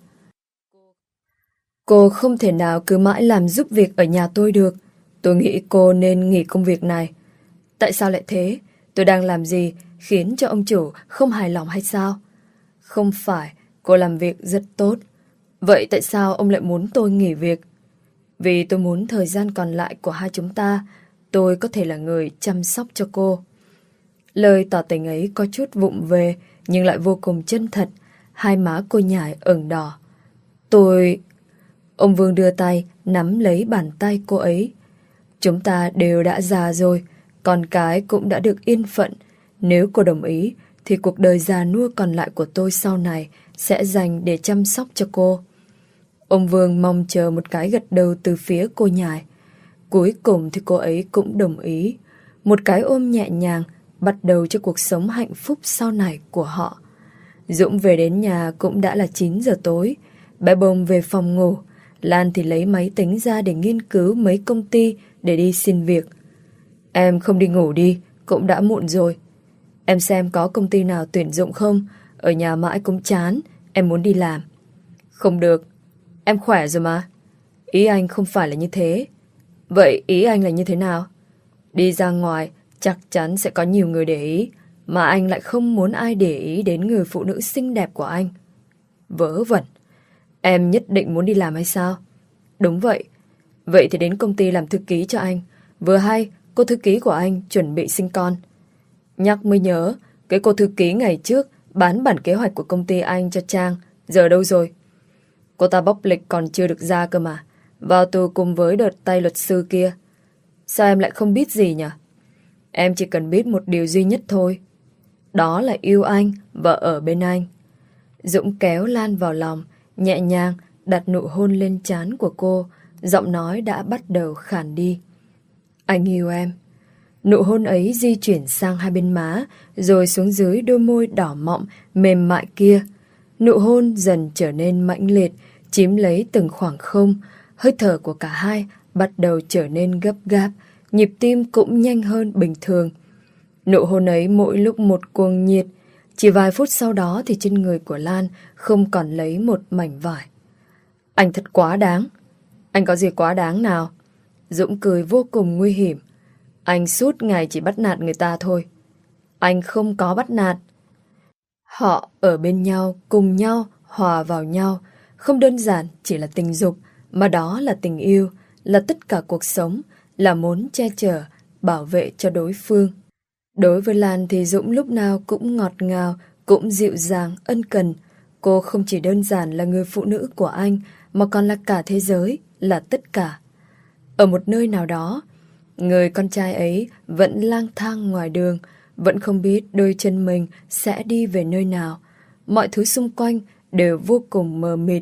cô không thể nào cứ mãi làm giúp việc ở nhà tôi được. Tôi nghĩ cô nên nghỉ công việc này. Tại sao lại thế? Tôi đang làm gì khiến cho ông chủ không hài lòng hay sao? Không phải, cô làm việc rất tốt. Vậy tại sao ông lại muốn tôi nghỉ việc? Vì tôi muốn thời gian còn lại của hai chúng ta, tôi có thể là người chăm sóc cho cô. Lời tỏ tình ấy có chút vụng về, nhưng lại vô cùng chân thật. Hai má cô nhài ửng đỏ. Ông Vương đưa tay, nắm lấy bàn tay cô ấy. Chúng ta đều đã già rồi, con cái cũng đã được yên phận. Nếu cô đồng ý, thì cuộc đời già nua còn lại của tôi sau này sẽ dành để chăm sóc cho cô. Ông Vương mong chờ một cái gật đầu từ phía cô nhài. Cuối cùng thì cô ấy cũng đồng ý. Một cái ôm nhẹ nhàng, bắt đầu cho cuộc sống hạnh phúc sau này của họ. Dũng về đến nhà cũng đã là 9 giờ tối. Bé Bông về phòng ngủ. Lan thì lấy máy tính ra để nghiên cứu mấy công ty để đi xin việc. Em không đi ngủ đi, cũng đã muộn rồi. Em xem có công ty nào tuyển dụng không? Ở nhà mãi cũng chán, em muốn đi làm. Không được, em khỏe rồi mà. Ý anh không phải là như thế. Vậy ý anh là như thế nào? Đi ra ngoài chắc chắn sẽ có nhiều người để ý, mà anh lại không muốn ai để ý đến người phụ nữ xinh đẹp của anh. Vớ vẩn. Em nhất định muốn đi làm hay sao? Đúng vậy. Vậy thì đến công ty làm thư ký cho anh. Vừa hay cô thư ký của anh chuẩn bị sinh con. Nhắc mới nhớ, cái cô thư ký ngày trước bán bản kế hoạch của công ty anh cho Trang, giờ đâu rồi? Cô ta bóc lịch còn chưa được ra cơ mà. Vào tù cùng với đợt tay luật sư kia. Sao em lại không biết gì nhỉ? Em chỉ cần biết một điều duy nhất thôi. Đó là yêu anh và ở bên anh. Dũng kéo Lan vào lòng, nhẹ nhàng đặt nụ hôn lên trán của cô, giọng nói đã bắt đầu khàn đi. Anh yêu em. Nụ hôn ấy di chuyển sang hai bên má, rồi xuống dưới đôi môi đỏ mọng, mềm mại kia. Nụ hôn dần trở nên mãnh liệt, chiếm lấy từng khoảng không. Hơi thở của cả hai bắt đầu trở nên gấp gáp, nhịp tim cũng nhanh hơn bình thường. Nụ hôn ấy mỗi lúc một cuồng nhiệt. Chỉ vài phút sau đó thì trên người của Lan không còn lấy một mảnh vải. Anh thật quá đáng. Anh có gì quá đáng nào? Dũng cười vô cùng nguy hiểm. Anh suốt ngày chỉ bắt nạt người ta thôi. Anh không có bắt nạt. Họ ở bên nhau, cùng nhau, hòa vào nhau. Không đơn giản chỉ là tình dục, mà đó là tình yêu, là tất cả cuộc sống, là muốn che chở, bảo vệ cho đối phương. Đối với Lan thì Dũng lúc nào cũng ngọt ngào, cũng dịu dàng, ân cần. Cô không chỉ đơn giản là người phụ nữ của anh, mà còn là cả thế giới, là tất cả. Ở một nơi nào đó, người con trai ấy vẫn lang thang ngoài đường, vẫn không biết đôi chân mình sẽ đi về nơi nào. Mọi thứ xung quanh đều vô cùng mờ mịt.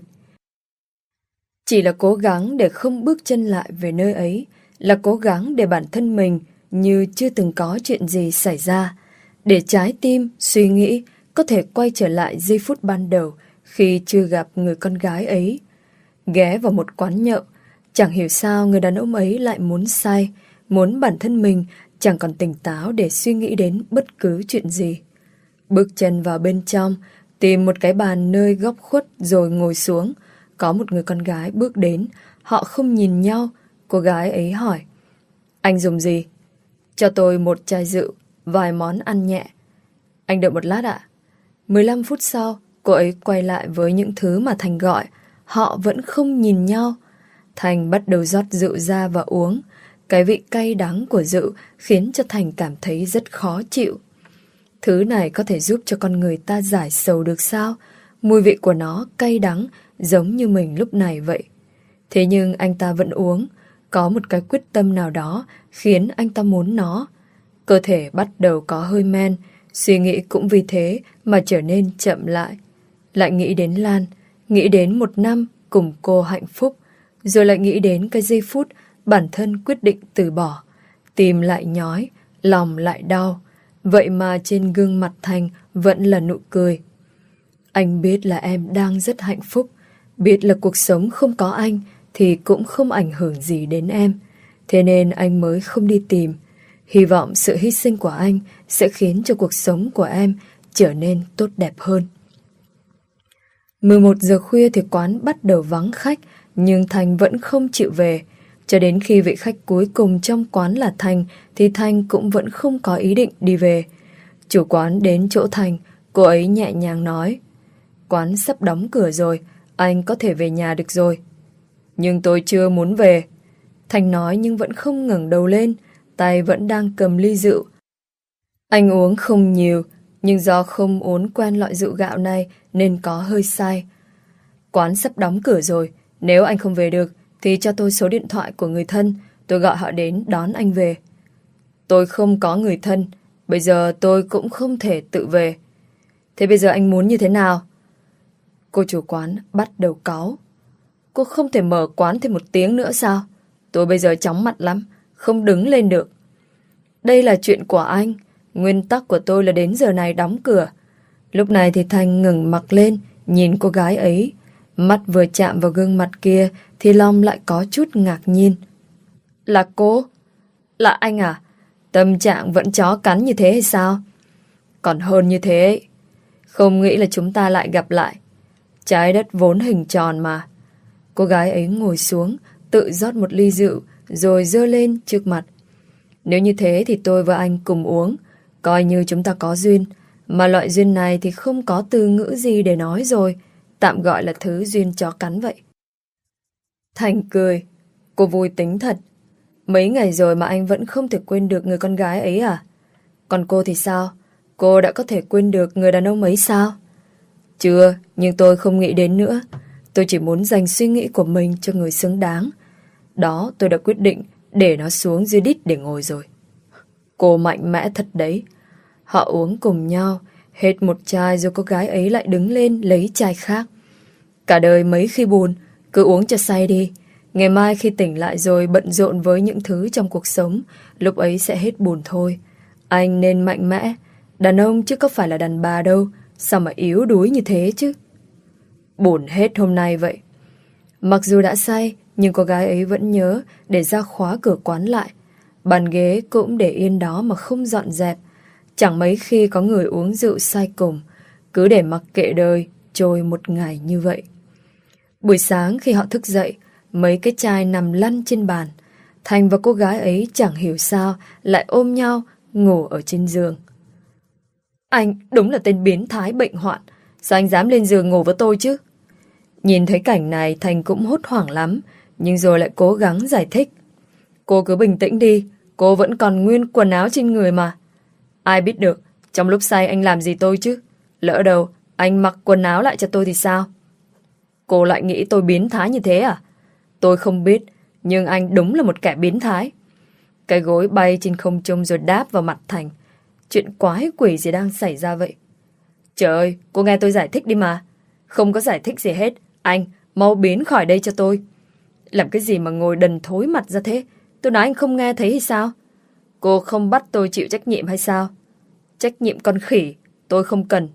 Chỉ là cố gắng để không bước chân lại về nơi ấy, là cố gắng để bản thân mình như chưa từng có chuyện gì xảy ra, để trái tim, suy nghĩ có thể quay trở lại giây phút ban đầu khi chưa gặp người con gái ấy. Ghé vào một quán nhậu, chẳng hiểu sao người đàn ông ấy lại muốn say, muốn bản thân mình chẳng còn tỉnh táo để suy nghĩ đến bất cứ chuyện gì. Bước chân vào bên trong, tìm một cái bàn nơi góc khuất rồi ngồi xuống. Có một người con gái bước đến, họ không nhìn nhau. Cô gái ấy hỏi: Anh dùng gì? Cho tôi một chai rượu, vài món ăn nhẹ. Anh đợi một lát ạ. 15 phút sau, cô ấy quay lại với những thứ mà Thành gọi. Họ vẫn không nhìn nhau. Thành bắt đầu rót rượu ra và uống. Cái vị cay đắng của rượu khiến cho Thành cảm thấy rất khó chịu. Thứ này có thể giúp cho con người ta giải sầu được sao? Mùi vị của nó cay đắng giống như mình lúc này vậy. Thế nhưng anh ta vẫn uống. Có một cái quyết tâm nào đó khiến anh ta muốn nó. Cơ thể bắt đầu có hơi men, suy nghĩ cũng vì thế mà trở nên chậm lại. Lại nghĩ đến Lan, nghĩ đến một năm cùng cô hạnh phúc, rồi lại nghĩ đến cái giây phút bản thân quyết định từ bỏ. Tim lại nhói, lòng lại đau. Vậy mà trên gương mặt Thành vẫn là nụ cười. Anh biết là em đang rất hạnh phúc, biết là cuộc sống không có anh thì cũng không ảnh hưởng gì đến em. Thế nên anh mới không đi tìm. Hy vọng sự hy sinh của anh sẽ khiến cho cuộc sống của em trở nên tốt đẹp hơn. 11 giờ khuya thì quán bắt đầu vắng khách, nhưng Thành vẫn không chịu về. Cho đến khi vị khách cuối cùng trong quán là Thành thì Thành cũng vẫn không có ý định đi về. Chủ quán đến chỗ Thành, cô ấy nhẹ nhàng nói: Quán sắp đóng cửa rồi, anh có thể về nhà được rồi. Nhưng tôi chưa muốn về. Thành nói nhưng vẫn không ngẩng đầu lên, tay vẫn đang cầm ly rượu. Anh uống không nhiều, nhưng do không uống quen loại rượu gạo này nên có hơi say. Quán sắp đóng cửa rồi, nếu anh không về được thì cho tôi số điện thoại của người thân, tôi gọi họ đến đón anh về. Tôi không có người thân, bây giờ tôi cũng không thể tự về. Thế bây giờ anh muốn như thế nào? Cô chủ quán bắt đầu cáu. Cô không thể mở quán thêm một tiếng nữa sao? Tôi bây giờ chóng mặt lắm, không đứng lên được. Đây là chuyện của anh, nguyên tắc của tôi là đến giờ này đóng cửa. Lúc này thì Thành ngừng mặt lên, nhìn cô gái ấy. Mắt vừa chạm vào gương mặt kia thì lòng lại có chút ngạc nhiên. Là cô? Là anh à? Tâm trạng vẫn chó cắn như thế hay sao? Còn hơn như thế ấy. Không nghĩ là chúng ta lại gặp lại. Trái đất vốn hình tròn mà. Cô gái ấy ngồi xuống, tự rót một ly rượu rồi giơ lên trước mặt. Nếu như thế thì tôi và anh cùng uống, coi như chúng ta có duyên. Mà loại duyên này thì không có từ ngữ gì để nói rồi, tạm gọi là thứ duyên chó cắn vậy. Thành cười. Cô vui tính thật. Mấy ngày rồi mà anh vẫn không thể quên được người con gái ấy à? Còn cô thì sao? Cô đã có thể quên được người đàn ông ấy sao? Chưa, nhưng tôi không nghĩ đến nữa. Tôi chỉ muốn dành suy nghĩ của mình cho người xứng đáng. Đó, tôi đã quyết định để nó xuống dưới đít để ngồi rồi. Cô mạnh mẽ thật đấy. Họ uống cùng nhau, hết một chai rồi cô gái ấy lại đứng lên lấy chai khác. Cả đời mấy khi buồn, cứ uống cho say đi. Ngày mai khi tỉnh lại rồi bận rộn với những thứ trong cuộc sống, lúc ấy sẽ hết buồn thôi. Anh nên mạnh mẽ. Đàn ông chứ có phải là đàn bà đâu. Sao mà yếu đuối như thế chứ? Buồn hết hôm nay vậy. Mặc dù đã say, nhưng cô gái ấy vẫn nhớ để ra khóa cửa quán lại. Bàn ghế cũng để yên đó mà không dọn dẹp. Chẳng mấy khi có người uống rượu say cùng, cứ để mặc kệ đời trôi một ngày như vậy. Buổi sáng khi họ thức dậy, mấy cái chai nằm lăn trên bàn. Thành và cô gái ấy chẳng hiểu sao lại ôm nhau ngủ ở trên giường. Anh đúng là tên biến thái bệnh hoạn. Sao anh dám lên giường ngủ với tôi chứ? Nhìn thấy cảnh này Thành cũng hốt hoảng lắm, nhưng rồi lại cố gắng giải thích. Cô cứ bình tĩnh đi, cô vẫn còn nguyên quần áo trên người mà. Ai biết được, trong lúc say anh làm gì tôi chứ? Lỡ đâu, anh mặc quần áo lại cho tôi thì sao? Cô lại nghĩ tôi biến thái như thế à? Tôi không biết, nhưng anh đúng là một kẻ biến thái. Cái gối bay trên không trung rồi đáp vào mặt Thành. Chuyện quái quỷ gì đang xảy ra vậy? Trời ơi, cô nghe tôi giải thích đi mà. Không có giải thích gì hết. Anh, mau biến khỏi đây cho tôi. Làm cái gì mà ngồi đần thối mặt ra thế? Tôi nói anh không nghe thấy hay sao? Cô không bắt tôi chịu trách nhiệm hay sao? Trách nhiệm con khỉ, tôi không cần.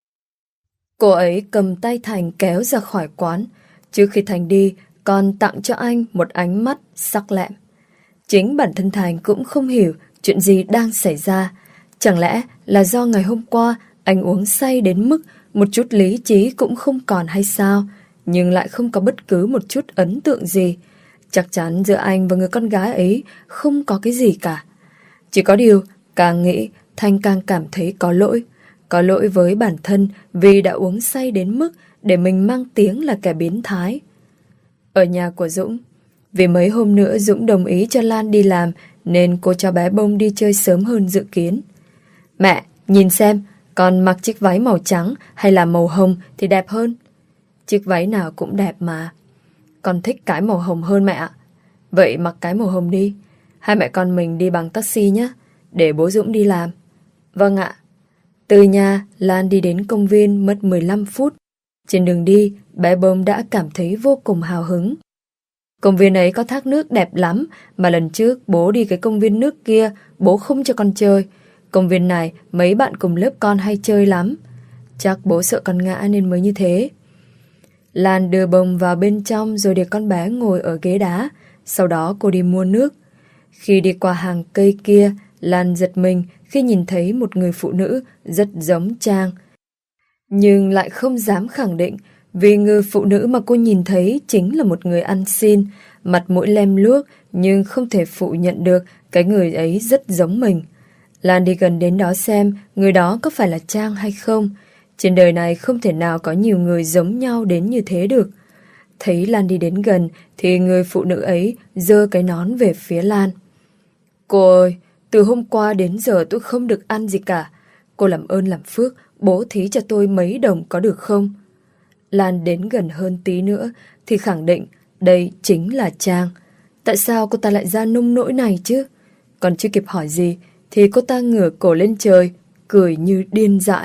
Cô ấy cầm tay Thành kéo ra khỏi quán. Trước khi Thành đi, còn tặng cho anh một ánh mắt sắc lẹm. Chính bản thân Thành cũng không hiểu chuyện gì đang xảy ra. Chẳng lẽ là do ngày hôm qua anh uống say đến mức một chút lý trí cũng không còn hay sao? Nhưng lại không có bất cứ một chút ấn tượng gì. Chắc chắn giữa anh và người con gái ấy không có cái gì cả. Chỉ có điều, càng nghĩ, Thành càng cảm thấy có lỗi. Có lỗi với bản thân vì đã uống say đến mức để mình mang tiếng là kẻ biến thái. Ở nhà của Dũng, vì mấy hôm nữa Dũng đồng ý cho Lan đi làm nên cô cho bé Bông đi chơi sớm hơn dự kiến. Mẹ, nhìn xem, con mặc chiếc váy màu trắng hay là màu hồng thì đẹp hơn. Chiếc váy nào cũng đẹp mà. Con thích cái màu hồng hơn mẹ ạ. Vậy mặc cái màu hồng đi. Hai mẹ con mình đi bằng taxi nhé, để bố Dũng đi làm. Vâng ạ. Từ nhà, Lan đi đến công viên mất 15 phút. Trên đường đi, bé Bông đã cảm thấy vô cùng hào hứng. Công viên ấy có thác nước đẹp lắm, mà lần trước bố đi cái công viên nước kia, bố không cho con chơi. Công viên này, mấy bạn cùng lớp con hay chơi lắm. Chắc bố sợ con ngã nên mới như thế. Lan đưa Bông vào bên trong rồi để con bé ngồi ở ghế đá. Sau đó cô đi mua nước. Khi đi qua hàng cây kia, Lan giật mình khi nhìn thấy một người phụ nữ rất giống Trang. Nhưng lại không dám khẳng định vì người phụ nữ mà cô nhìn thấy chính là một người ăn xin, mặt mũi lem luốc, nhưng không thể phủ nhận được cái người ấy rất giống mình. Lan đi gần đến đó xem người đó có phải là Trang hay không. Trên đời này không thể nào có nhiều người giống nhau đến như thế được. Thấy Lan đi đến gần thì người phụ nữ ấy giơ cái nón về phía Lan. Cô ơi, từ hôm qua đến giờ tôi không được ăn gì cả. Cô làm ơn làm phước, bố thí cho tôi mấy đồng có được không? Lan đến gần hơn tí nữa thì khẳng định đây chính là Trang. Tại sao cô ta lại ra nông nỗi này chứ? Còn chưa kịp hỏi gì thì cô ta ngửa cổ lên trời, cười như điên dại.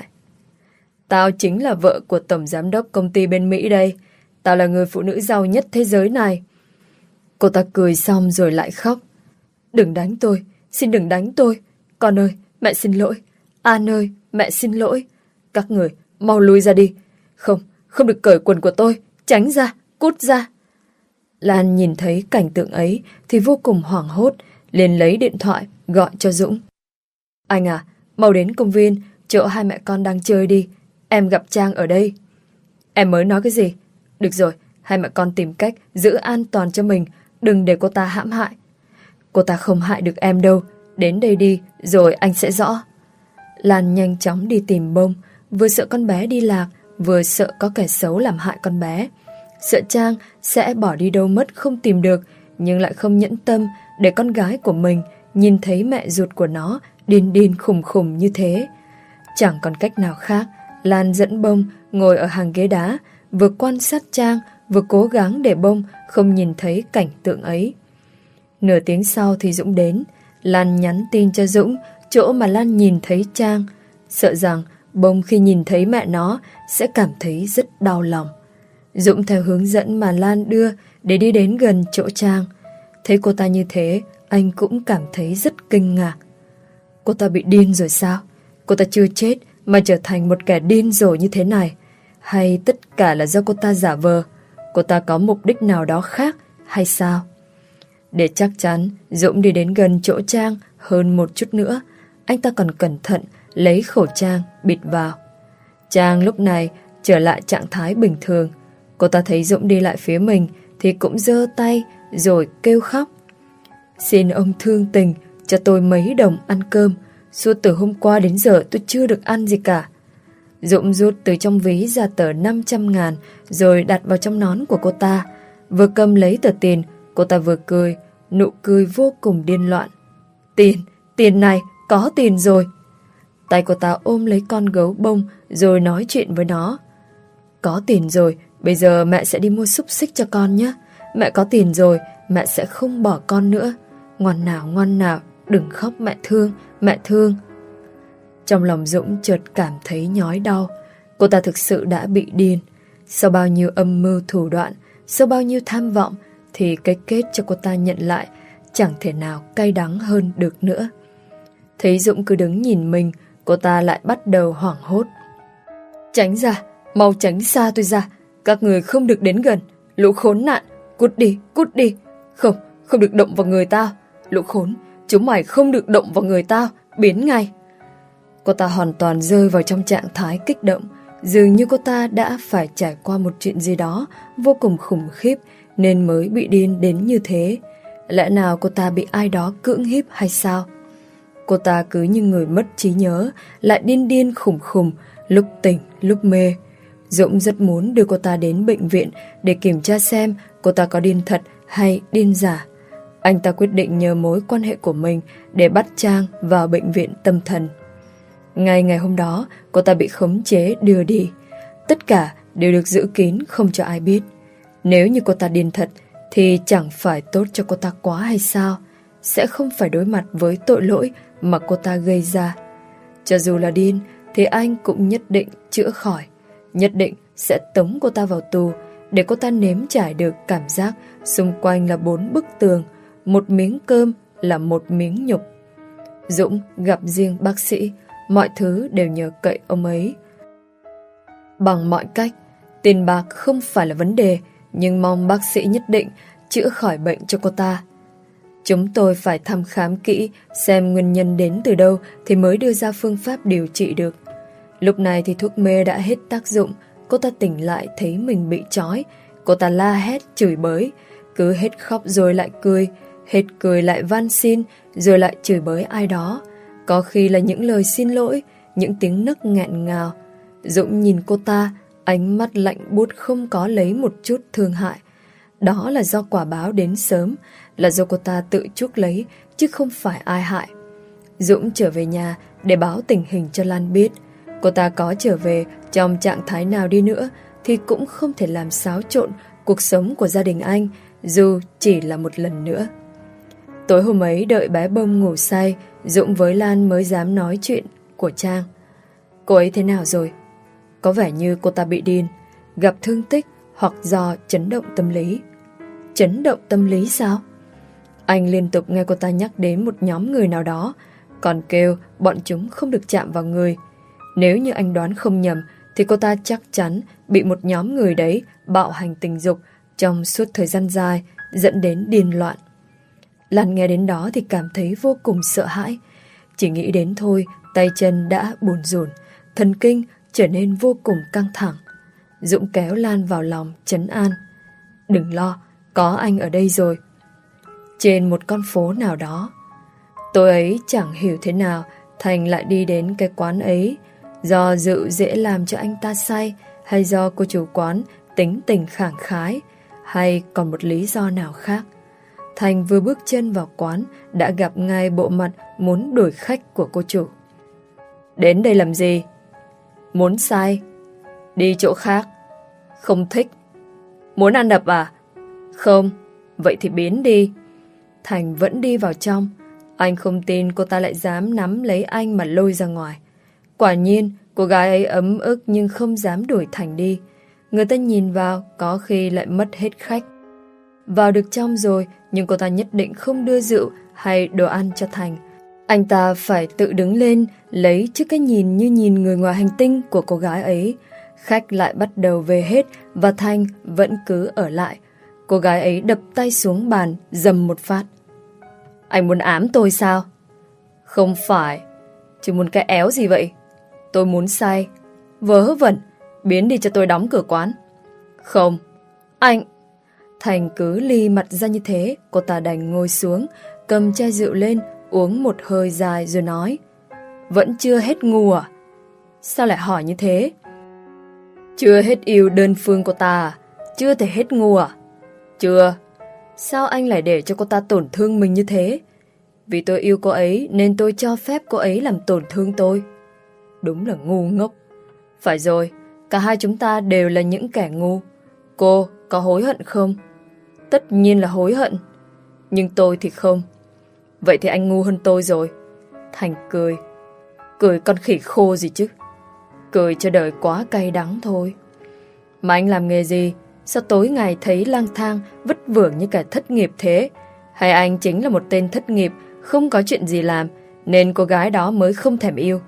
Tao chính là vợ của tổng giám đốc công ty bên Mỹ đây. Tao là người phụ nữ giàu nhất thế giới này. Cô ta cười xong rồi lại khóc. Đừng đánh tôi, xin đừng đánh tôi. Con ơi, mẹ xin lỗi. An ơi, mẹ xin lỗi. Các người, mau lui ra đi. Không, không được cởi quần của tôi. Tránh ra, cút ra. Lan nhìn thấy cảnh tượng ấy thì vô cùng hoảng hốt, liền lấy điện thoại gọi cho Dũng. Anh à, mau đến công viên, chỗ hai mẹ con đang chơi đi. Em gặp Trang ở đây. Em mới nói cái gì? Được rồi, hai mẹ con tìm cách giữ an toàn cho mình, đừng để cô ta hãm hại. Cô ta không hại được em đâu. Đến đây đi, rồi anh sẽ rõ. Lan nhanh chóng đi tìm Bông, vừa sợ con bé đi lạc, vừa sợ có kẻ xấu làm hại con bé. Sợ Trang sẽ bỏ đi đâu mất không tìm được, nhưng lại không nhẫn tâm để con gái của mình nhìn thấy mẹ ruột của nó điên điên khùng khùng như thế. Chẳng còn cách nào khác, Lan dẫn Bông ngồi ở hàng ghế đá, vừa quan sát Trang, vừa cố gắng để Bông không nhìn thấy cảnh tượng ấy. Nửa tiếng sau thì Dũng đến. Lan nhắn tin cho Dũng chỗ mà Lan nhìn thấy Trang, sợ rằng Bông khi nhìn thấy mẹ nó sẽ cảm thấy rất đau lòng. Dũng theo hướng dẫn mà Lan đưa để đi đến gần chỗ Trang. Thấy cô ta như thế, anh cũng cảm thấy rất kinh ngạc. Cô ta bị điên rồi sao? Cô ta chưa chết mà trở thành một kẻ điên rồ như thế này? Hay tất cả là do cô ta giả vờ? Cô ta có mục đích nào đó khác hay sao? Để chắc chắn, Dũng đi đến gần chỗ Trang hơn một chút nữa. Anh ta còn cẩn thận lấy khẩu trang bịt vào. Trang lúc này trở lại trạng thái bình thường. Cô ta thấy Dũng đi lại phía mình thì cũng giơ tay rồi kêu khóc. Xin ông thương tình cho tôi mấy đồng ăn cơm. Suốt từ hôm qua đến giờ tôi chưa được ăn gì cả. Dũng rút từ trong ví ra tờ 500.000 rồi đặt vào trong nón của cô ta. Vừa cầm lấy tờ tiền, cô ta vừa cười, nụ cười vô cùng điên loạn. Tiền này, có tiền rồi. Tay cô ta ôm lấy con gấu bông rồi nói chuyện với nó. Có tiền rồi, bây giờ mẹ sẽ đi mua xúc xích cho con nhé. Mẹ có tiền rồi, mẹ sẽ không bỏ con nữa. Ngoan nào, đừng khóc mẹ thương. Trong lòng Dũng chợt cảm thấy nhói đau. Cô ta thực sự đã bị điên. Sau bao nhiêu âm mưu thủ đoạn, sau bao nhiêu tham vọng, thì cái kết cho cô ta nhận lại chẳng thể nào cay đắng hơn được nữa. Thấy Dũng cứ đứng nhìn mình, cô ta lại bắt đầu hoảng hốt. Tránh ra, mau tránh xa tôi ra. Các người không được đến gần. Lũ khốn nạn, cút đi. Không được động vào người tao. Lũ khốn, chúng mày không được động vào người tao. Biến ngay. Cô ta hoàn toàn rơi vào trong trạng thái kích động. Dường như cô ta đã phải trải qua một chuyện gì đó vô cùng khủng khiếp nên mới bị điên đến như thế. Lẽ nào cô ta bị ai đó cưỡng hiếp hay sao? Cô ta cứ như người mất trí nhớ, lại điên khủng, lúc tỉnh lúc mê. Dũng rất muốn đưa cô ta đến bệnh viện để kiểm tra xem cô ta có điên thật hay điên giả. Anh ta quyết định nhờ mối quan hệ của mình để bắt Trang vào bệnh viện tâm thần. Ngày hôm đó, cô ta bị khống chế đưa đi. Tất cả đều được giữ kín không cho ai biết. Nếu như cô ta điên thật thì chẳng phải tốt cho cô ta quá hay sao? Sẽ không phải đối mặt với tội lỗi mà cô ta gây ra. Cho dù là điên thì anh cũng nhất định chữa khỏi. Nhất định sẽ tống cô ta vào tù để cô ta nếm trải được cảm giác xung quanh là 4 bức tường, một miếng cơm là một miếng nhục. Dũng gặp riêng bác sĩ, mọi thứ đều nhờ cậy ông ấy. Bằng mọi cách, tiền bạc không phải là vấn đề, nhưng mong bác sĩ nhất định chữa khỏi bệnh cho cô ta. Chúng tôi phải thăm khám kỹ xem nguyên nhân đến từ đâu thì mới đưa ra phương pháp điều trị được. Lúc này thì thuốc mê đã hết tác dụng. Cô ta tỉnh lại thấy mình bị trói. Cô ta la hét chửi bới, cứ hết khóc rồi lại cười, hết cười lại van xin, rồi lại chửi bới ai đó. Có khi là những lời xin lỗi, những tiếng nấc nghẹn ngào. Dũng nhìn cô ta, ánh mắt lạnh buốt không có lấy một chút thương hại. Đó là do quả báo đến sớm, là do cô ta tự chuốc lấy, chứ không phải ai hại. Dũng trở về nhà để báo tình hình cho Lan biết. Cô ta có trở về trong trạng thái nào đi nữa thì cũng không thể làm xáo trộn cuộc sống của gia đình anh, dù chỉ là một lần nữa. Tối hôm ấy đợi bé Bông ngủ say, Dũng với Lan mới dám nói chuyện của Trang. Cô ấy thế nào rồi? Có vẻ như cô ta bị điên, gặp thương tích hoặc do chấn động tâm lý. Chấn động tâm lý sao? Anh liên tục nghe cô ta nhắc đến một nhóm người nào đó, còn kêu bọn chúng không được chạm vào người. Nếu như anh đoán không nhầm thì cô ta chắc chắn bị một nhóm người đấy bạo hành tình dục trong suốt thời gian dài, dẫn đến điên loạn. Lan nghe đến đó thì cảm thấy vô cùng sợ hãi. Chỉ nghĩ đến thôi, tay chân đã buồn rùn, thần kinh trở nên vô cùng căng thẳng. Dũng kéo Lan vào lòng trấn an. Đừng lo, có anh ở đây rồi. Trên một con phố nào đó, tôi ấy chẳng hiểu thế nào Thành lại đi đến cái quán ấy. Do rượu dễ làm cho anh ta say, hay do cô chủ quán tính tình khẳng khái, hay còn một lý do nào khác. Thành vừa bước chân vào quán đã gặp ngay bộ mặt muốn đuổi khách của cô chủ. Đến đây làm gì? Muốn say? Đi chỗ khác. Không thích. Muốn ăn đập à? Không. Vậy thì biến đi. Thành vẫn đi vào trong. Anh không tin cô ta lại dám nắm lấy anh mà lôi ra ngoài. Quả nhiên, cô gái ấy ấm ức nhưng không dám đuổi Thành đi. Người ta nhìn vào, có khi lại mất hết khách. Vào được trong rồi, nhưng cô ta nhất định không đưa rượu hay đồ ăn cho Thành. Anh ta phải tự đứng lên, lấy chiếc cái nhìn như nhìn người ngoài hành tinh của cô gái ấy. Khách lại bắt đầu về hết và Thành vẫn cứ ở lại. Cô gái ấy đập tay xuống bàn, dầm một phát. Anh muốn ám tôi sao? Không phải. Chứ muốn cái éo gì vậy? Tôi muốn say. Vớ vẩn, biến đi cho tôi đóng cửa quán. Không. Anh... Thành cứ lì mặt ra như thế, cô ta đành ngồi xuống, cầm chai rượu lên, uống một hơi dài rồi nói. Vẫn chưa hết ngu à? Sao lại hỏi như thế? Chưa hết yêu đơn phương cô ta à? Chưa thể hết ngu à? Chưa. Sao anh lại để cho cô ta tổn thương mình như thế? Vì tôi yêu cô ấy nên tôi cho phép cô ấy làm tổn thương tôi. Đúng là ngu ngốc. Phải rồi, cả hai chúng ta đều là những kẻ ngu. Cô có hối hận không? Tất nhiên là hối hận. Nhưng tôi thì không. Vậy thì anh ngu hơn tôi rồi. Thành cười. Cười con khỉ khô gì chứ. Cười cho đời quá cay đắng thôi. Mà anh làm nghề gì? Sao tối ngày thấy lang thang vất vưởng như kẻ thất nghiệp thế? Hay anh chính là một tên thất nghiệp, không có chuyện gì làm, nên cô gái đó mới không thèm yêu?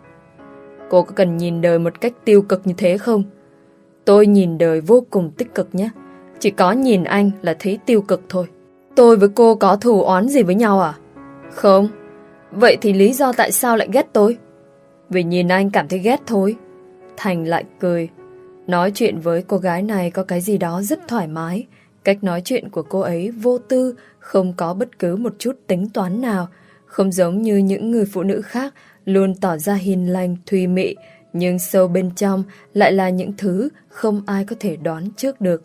Cô có cần nhìn đời một cách tiêu cực như thế không? Tôi nhìn đời vô cùng tích cực nhé. Chỉ có nhìn anh là thấy tiêu cực thôi. Tôi với cô có thù oán gì với nhau à? Không. Vậy thì lý do tại sao lại ghét tôi? Vì nhìn anh cảm thấy ghét thôi. Thành lại cười. Nói chuyện với cô gái này có cái gì đó rất thoải mái. Cách nói chuyện của cô ấy vô tư, không có bất cứ một chút tính toán nào. Không giống như những người phụ nữ khác luôn tỏ ra hiền lành, thùy mị, nhưng sâu bên trong lại là những thứ không ai có thể đoán trước được.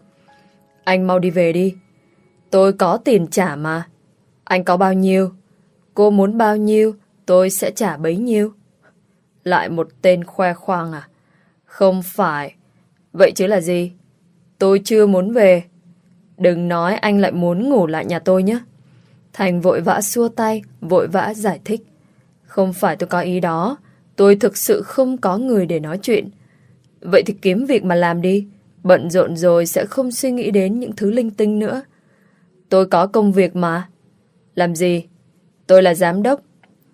Anh mau đi về đi. Tôi có tiền trả mà. Anh có bao nhiêu? Cô muốn bao nhiêu, tôi sẽ trả bấy nhiêu. Lại một tên khoe khoang à? Không phải. Vậy chứ là gì? Tôi chưa muốn về. Đừng nói anh lại muốn ngủ lại nhà tôi nhé. Thành vội vã xua tay, vội vã giải thích. Không phải tôi có ý đó. Tôi thực sự không có người để nói chuyện. Vậy thì kiếm việc mà làm đi. Bận rộn rồi sẽ không suy nghĩ đến những thứ linh tinh nữa. Tôi có công việc mà. Làm gì? Tôi là giám đốc.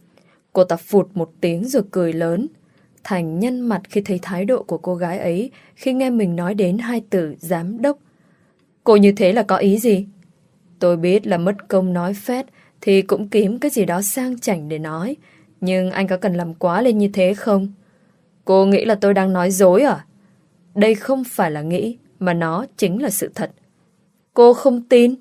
Cô ta phụt một tiếng rồi cười lớn. Thành nhăn mặt khi thấy thái độ của cô gái ấy khi nghe mình nói đến hai từ giám đốc. Cô như thế là có ý gì? Tôi biết là mất công nói phét thì cũng kiếm cái gì đó sang chảnh để nói. Nhưng anh có cần làm quá lên như thế không? Cô nghĩ là tôi đang nói dối à? Đây không phải là nghĩ, mà nó chính là sự thật. Cô không tin?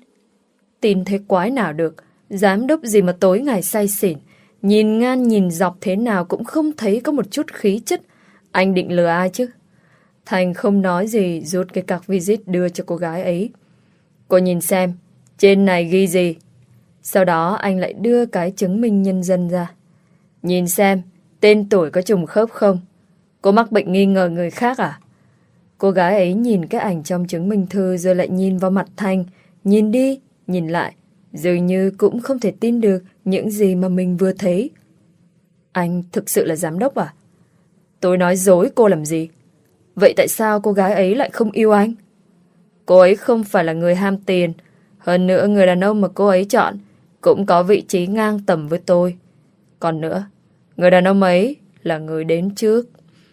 Tin thế quái nào được. Giám đốc gì mà tối ngày say xỉn, nhìn ngang nhìn dọc thế nào cũng không thấy có một chút khí chất. Anh định lừa ai chứ? Thành không nói gì, rút cái card visit đưa cho cô gái ấy. Cô nhìn xem, trên này ghi gì? Sau đó anh lại đưa cái chứng minh nhân dân ra. Nhìn xem, tên tuổi có trùng khớp không? Cô mắc bệnh nghi ngờ người khác à? Cô gái ấy nhìn cái ảnh trong chứng minh thư rồi lại nhìn vào mặt Thành, nhìn đi, nhìn lại, dường như cũng không thể tin được những gì mà mình vừa thấy. Anh thực sự là giám đốc à? Tôi nói dối cô làm gì? Vậy tại sao cô gái ấy lại không yêu anh? Cô ấy không phải là người ham tiền. Hơn nữa người đàn ông mà cô ấy chọn cũng có vị trí ngang tầm với tôi. Còn nữa, người đàn ông ấy là người đến trước.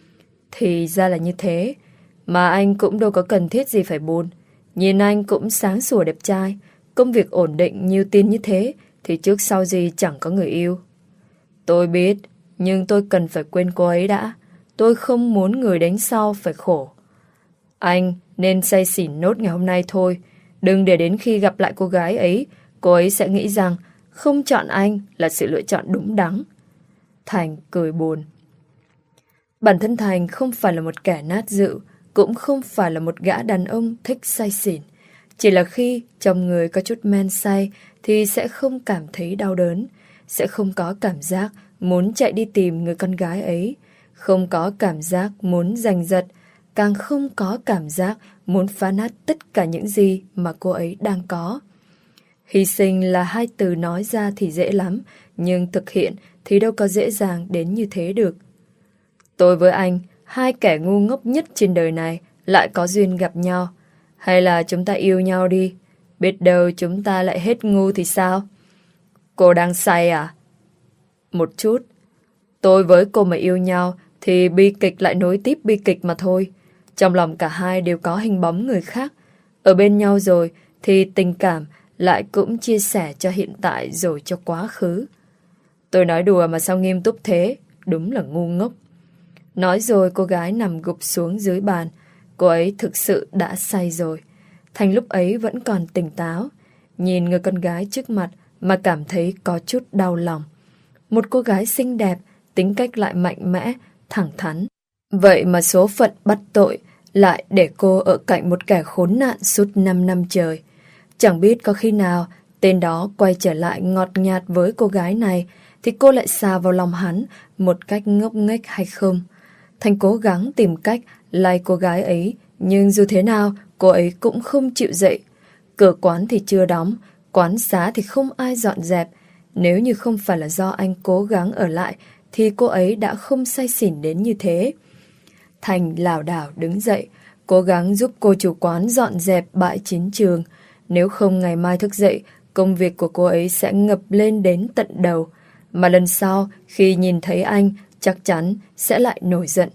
Thì ra là như thế. Mà anh cũng đâu có cần thiết gì phải buồn. Nhìn anh cũng sáng sủa đẹp trai, công việc ổn định như tin như thế thì trước sau gì chẳng có người yêu. Tôi biết, nhưng tôi cần phải quên cô ấy đã. Tôi không muốn người đánh sau phải khổ. Anh nên say xỉn nốt ngày hôm nay thôi. Đừng để đến khi gặp lại cô gái ấy, cô ấy sẽ nghĩ rằng không chọn anh là sự lựa chọn đúng đắn. Thành cười buồn. Bản thân Thành không phải là một kẻ nát rượu, cũng không phải là một gã đàn ông thích say xỉn. Chỉ là khi trong người có chút men say thì sẽ không cảm thấy đau đớn, sẽ không có cảm giác muốn chạy đi tìm người con gái ấy, không có cảm giác muốn giành giật, càng không có cảm giác muốn phá nát tất cả những gì mà cô ấy đang có. Hy sinh là hai từ nói ra thì dễ lắm, nhưng thực hiện thì đâu có dễ dàng đến như thế được. Tôi với anh, hai kẻ ngu ngốc nhất trên đời này, lại có duyên gặp nhau. Hay là chúng ta yêu nhau đi, biết đâu chúng ta lại hết ngu thì sao? Cô đang say à? Một chút. Tôi với cô mà yêu nhau thì bi kịch lại nối tiếp bi kịch mà thôi. Trong lòng cả hai đều có hình bóng người khác. Ở bên nhau rồi thì tình cảm lại cũng chia sẻ cho hiện tại rồi cho quá khứ. Tôi nói đùa mà sao nghiêm túc thế? Đúng là ngu ngốc. Nói rồi cô gái nằm gục xuống dưới bàn. Cô ấy thực sự đã say rồi. Thành lúc ấy vẫn còn tỉnh táo. Nhìn người con gái trước mặt mà cảm thấy có chút đau lòng. Một cô gái xinh đẹp, tính cách lại mạnh mẽ, thẳng thắn. Vậy mà số phận bắt tội lại để cô ở cạnh một kẻ khốn nạn suốt 5 năm trời. Chẳng biết có khi nào tên đó quay trở lại ngọt nhạt với cô gái này thì cô lại xà vào lòng hắn một cách ngốc nghếch hay không. Thành cố gắng tìm cách lay cô gái ấy, nhưng dù thế nào cô ấy cũng không chịu dậy. Cửa quán thì chưa đóng, quán xá thì không ai dọn dẹp. Nếu như không phải là do anh cố gắng ở lại thì cô ấy đã không say xỉn đến như thế. Thành lảo đảo đứng dậy, cố gắng giúp cô chủ quán dọn dẹp bãi chiến trường. Nếu không ngày mai thức dậy, công việc của cô ấy sẽ ngập lên đến tận đầu. Mà lần sau, khi nhìn thấy anh, chắc chắn sẽ lại nổi giận.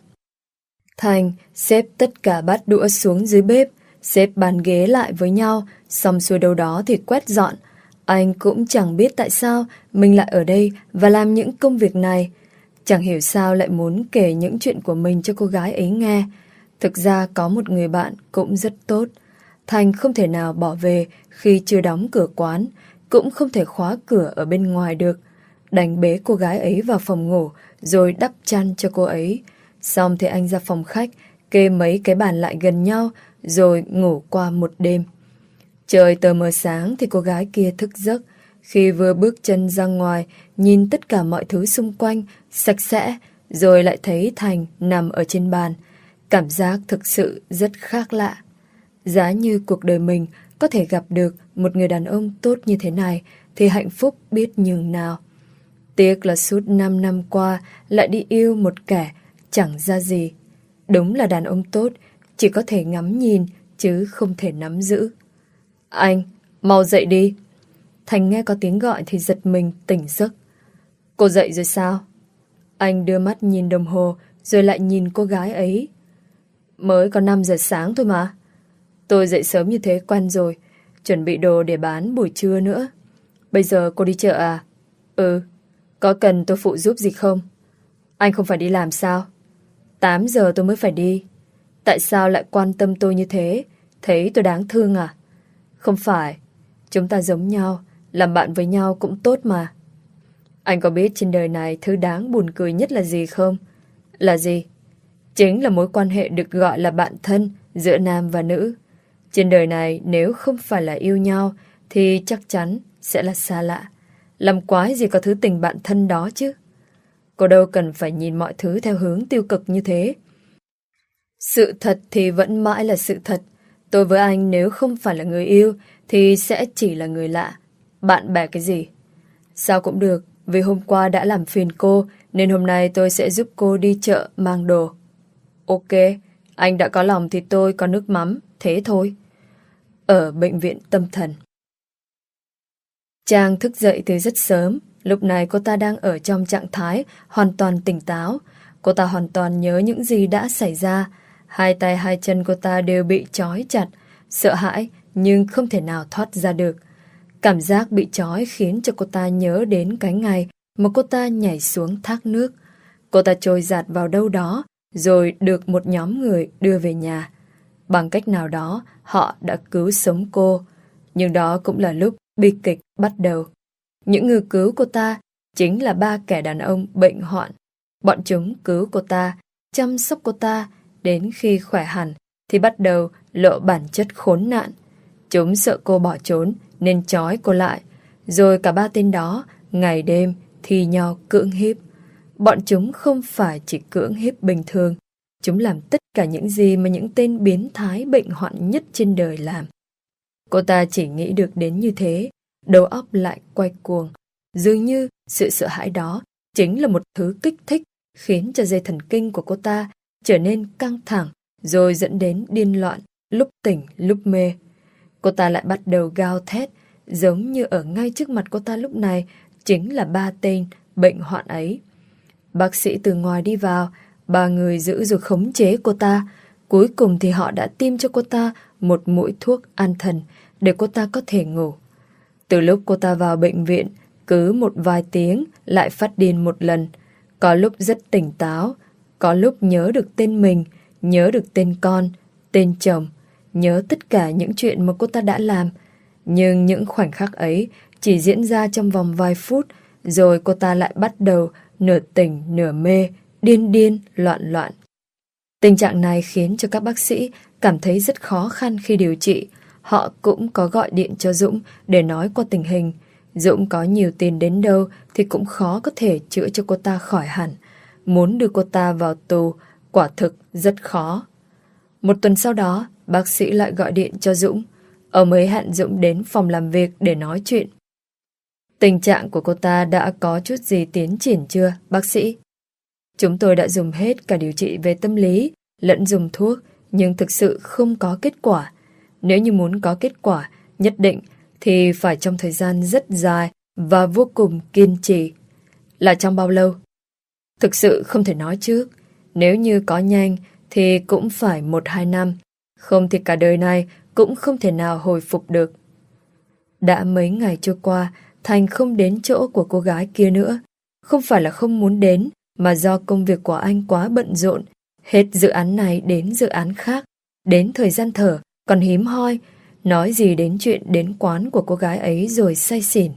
Thành xếp tất cả bát đũa xuống dưới bếp, xếp bàn ghế lại với nhau, xong xuôi đâu đó thì quét dọn. Anh cũng chẳng biết tại sao mình lại ở đây và làm những công việc này. Chẳng hiểu sao lại muốn kể những chuyện của mình cho cô gái ấy nghe. Thực ra có một người bạn cũng rất tốt. Thành không thể nào bỏ về khi chưa đóng cửa quán, cũng không thể khóa cửa ở bên ngoài được. Đành bế cô gái ấy vào phòng ngủ rồi đắp chăn cho cô ấy. Xong thì anh ra phòng khách, kê mấy cái bàn lại gần nhau rồi ngủ qua một đêm. Trời tờ mờ sáng thì cô gái kia thức giấc. Khi vừa bước chân ra ngoài, nhìn tất cả mọi thứ xung quanh sạch sẽ, rồi lại thấy Thành nằm ở trên bàn. Cảm giác thực sự rất khác lạ. Giá như cuộc đời mình có thể gặp được một người đàn ông tốt như thế này thì hạnh phúc biết nhường nào. Tiếc là suốt 5 năm qua lại đi yêu một kẻ chẳng ra gì. Đúng là đàn ông tốt chỉ có thể ngắm nhìn chứ không thể nắm giữ. Anh, mau dậy đi. Thành nghe có tiếng gọi thì giật mình tỉnh giấc. Cô dậy rồi sao? Anh đưa mắt nhìn đồng hồ rồi lại nhìn cô gái ấy. Mới có 5 giờ sáng thôi mà. Tôi dậy sớm như thế quen rồi, chuẩn bị đồ để bán buổi trưa nữa. Bây giờ cô đi chợ à? Ừ. Có cần tôi phụ giúp gì không? Anh không phải đi làm sao? 8 giờ tôi mới phải đi. Tại sao lại quan tâm tôi như thế? Thấy tôi đáng thương à? Không phải. Chúng ta giống nhau, làm bạn với nhau cũng tốt mà. Anh có biết trên đời này thứ đáng buồn cười nhất là gì không? Là gì? Chính là mối quan hệ được gọi là bạn thân giữa nam và nữ. Trên đời này nếu không phải là yêu nhau thì chắc chắn sẽ là xa lạ. Làm quái gì có thứ tình bạn thân đó chứ. Cô đâu cần phải nhìn mọi thứ theo hướng tiêu cực như thế. Sự thật thì vẫn mãi là sự thật. Tôi với anh nếu không phải là người yêu thì sẽ chỉ là người lạ. Bạn bè cái gì? Sao cũng được, vì hôm qua đã làm phiền cô nên hôm nay tôi sẽ giúp cô đi chợ mang đồ. Ok, anh đã có lòng thì tôi có nước mắm, thế thôi. Ở bệnh viện tâm thần. Trang thức dậy từ rất sớm. Lúc này cô ta đang ở trong trạng thái hoàn toàn tỉnh táo. Cô ta hoàn toàn nhớ những gì đã xảy ra. Hai tay hai chân cô ta đều bị trói chặt. Sợ hãi nhưng không thể nào thoát ra được. Cảm giác bị trói khiến cho cô ta nhớ đến cái ngày mà cô ta nhảy xuống thác nước. Cô ta trôi dạt vào đâu đó rồi được một nhóm người đưa về nhà. Bằng cách nào đó họ đã cứu sống cô. Nhưng đó cũng là lúc bi kịch bắt đầu. Những người cứu cô ta chính là 3 kẻ đàn ông bệnh hoạn. Bọn chúng cứu cô ta, chăm sóc cô ta, đến khi khỏe hẳn thì bắt đầu lộ bản chất khốn nạn. Chúng sợ cô bỏ trốn nên trói cô lại. Rồi cả 3 tên đó ngày đêm thi nhau cưỡng hiếp. Bọn chúng không phải chỉ cưỡng hiếp bình thường. Chúng làm tất cả những gì mà những tên biến thái bệnh hoạn nhất trên đời làm. Cô ta chỉ nghĩ được đến như thế. đầu óc lại quay cuồng. Dường như sự sợ hãi đó chính là một thứ kích thích khiến cho dây thần kinh của cô ta trở nên căng thẳng rồi dẫn đến điên loạn, lúc tỉnh lúc mê. Cô ta lại bắt đầu gào thét, giống như ở ngay trước mặt cô ta lúc này chính là 3 tên bệnh hoạn ấy. Bác sĩ từ ngoài đi vào, 3 người giữ rồi khống chế cô ta. Cuối cùng thì họ đã tiêm cho cô ta một mũi thuốc an thần để cô ta có thể ngủ. Từ lúc cô ta vào bệnh viện, cứ một vài tiếng lại phát điên một lần. Có lúc rất tỉnh táo, có lúc nhớ được tên mình, nhớ được tên con, tên chồng, nhớ tất cả những chuyện mà cô ta đã làm. Nhưng những khoảnh khắc ấy chỉ diễn ra trong vòng vài phút, rồi cô ta lại bắt đầu nửa tỉnh nửa mê, điên điên, loạn loạn. Tình trạng này khiến cho các bác sĩ cảm thấy rất khó khăn khi điều trị. Họ cũng có gọi điện cho Dũng để nói qua tình hình. Dũng có nhiều tiền đến đâu thì cũng khó có thể chữa cho cô ta khỏi hẳn. Muốn đưa cô ta vào tù quả thực rất khó. Một tuần sau đó, bác sĩ lại gọi điện cho Dũng. Ông ấy hẹn Dũng đến phòng làm việc để nói chuyện. Tình trạng của cô ta đã có chút gì tiến triển chưa, bác sĩ? Chúng tôi đã dùng hết cả điều trị về tâm lý, lẫn dùng thuốc, nhưng thực sự không có kết quả. Nếu như muốn có kết quả nhất định thì phải trong thời gian rất dài và vô cùng kiên trì. Là trong bao lâu? Thực sự không thể nói trước. Nếu như có nhanh thì cũng phải 1-2 năm. Không thì cả đời này cũng không thể nào hồi phục được. Đã mấy ngày trôi qua, Thành không đến chỗ của cô gái kia nữa. Không phải là không muốn đến, mà do công việc của anh quá bận rộn. Hết dự án này đến dự án khác. Đến thời gian thở còn hiếm hoi. Nói gì đến chuyện đến quán của cô gái ấy rồi say xỉn.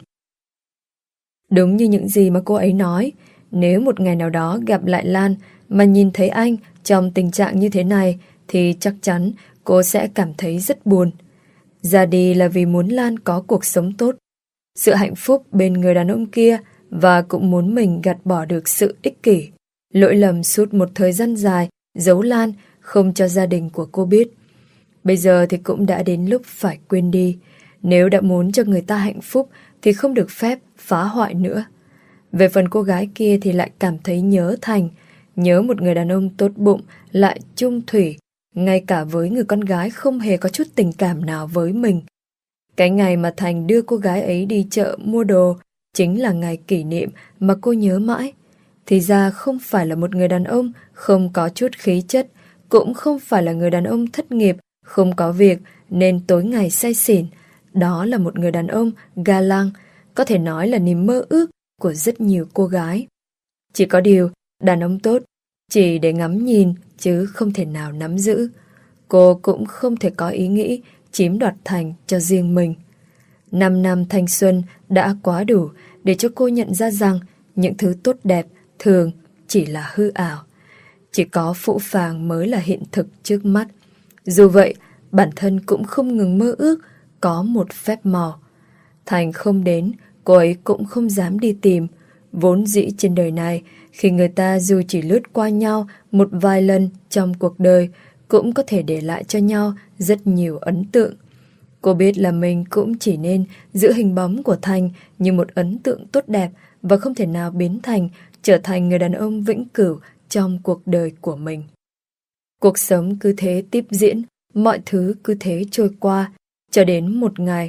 Đúng như những gì mà cô ấy nói, nếu một ngày nào đó gặp lại Lan mà nhìn thấy anh trong tình trạng như thế này thì chắc chắn cô sẽ cảm thấy rất buồn. Ra đi là vì muốn Lan có cuộc sống tốt, sự hạnh phúc bên người đàn ông kia, và cũng muốn mình gạt bỏ được sự ích kỷ, lỗi lầm suốt một thời gian dài, giấu Lan không cho gia đình của cô biết. Bây giờ thì cũng đã đến lúc phải quên đi. Nếu đã muốn cho người ta hạnh phúc thì không được phép phá hoại nữa. Về phần cô gái kia thì lại cảm thấy nhớ Thành, nhớ một người đàn ông tốt bụng lại chung thủy, ngay cả với người con gái không hề có chút tình cảm nào với mình. Cái ngày mà Thành đưa cô gái ấy đi chợ mua đồ chính là ngày kỷ niệm mà cô nhớ mãi. Thì ra không phải là một người đàn ông không có chút khí chất, cũng không phải là người đàn ông thất nghiệp, không có việc nên tối ngày say xỉn. Đó là một người đàn ông ga lăng, có thể nói là niềm mơ ước của rất nhiều cô gái. Chỉ có điều, đàn ông tốt chỉ để ngắm nhìn chứ không thể nào nắm giữ. Cô cũng không thể có ý nghĩ chiếm đoạt Thành cho riêng mình. 5 năm thanh xuân đã quá đủ để cho cô nhận ra rằng những thứ tốt đẹp thường chỉ là hư ảo. Chỉ có phũ phàng mới là hiện thực trước mắt. Dù vậy, bản thân cũng không ngừng mơ ước có một phép màu. Thành không đến, cô ấy cũng không dám đi tìm. Vốn dĩ trên đời này, khi người ta dù chỉ lướt qua nhau một vài lần trong cuộc đời, cũng có thể để lại cho nhau rất nhiều ấn tượng. Cô biết là mình cũng chỉ nên giữ hình bóng của Thành như một ấn tượng tốt đẹp và không thể nào biến Thành trở thành người đàn ông vĩnh cửu trong cuộc đời của mình. Cuộc sống cứ thế tiếp diễn, mọi thứ cứ thế trôi qua, cho đến một ngày.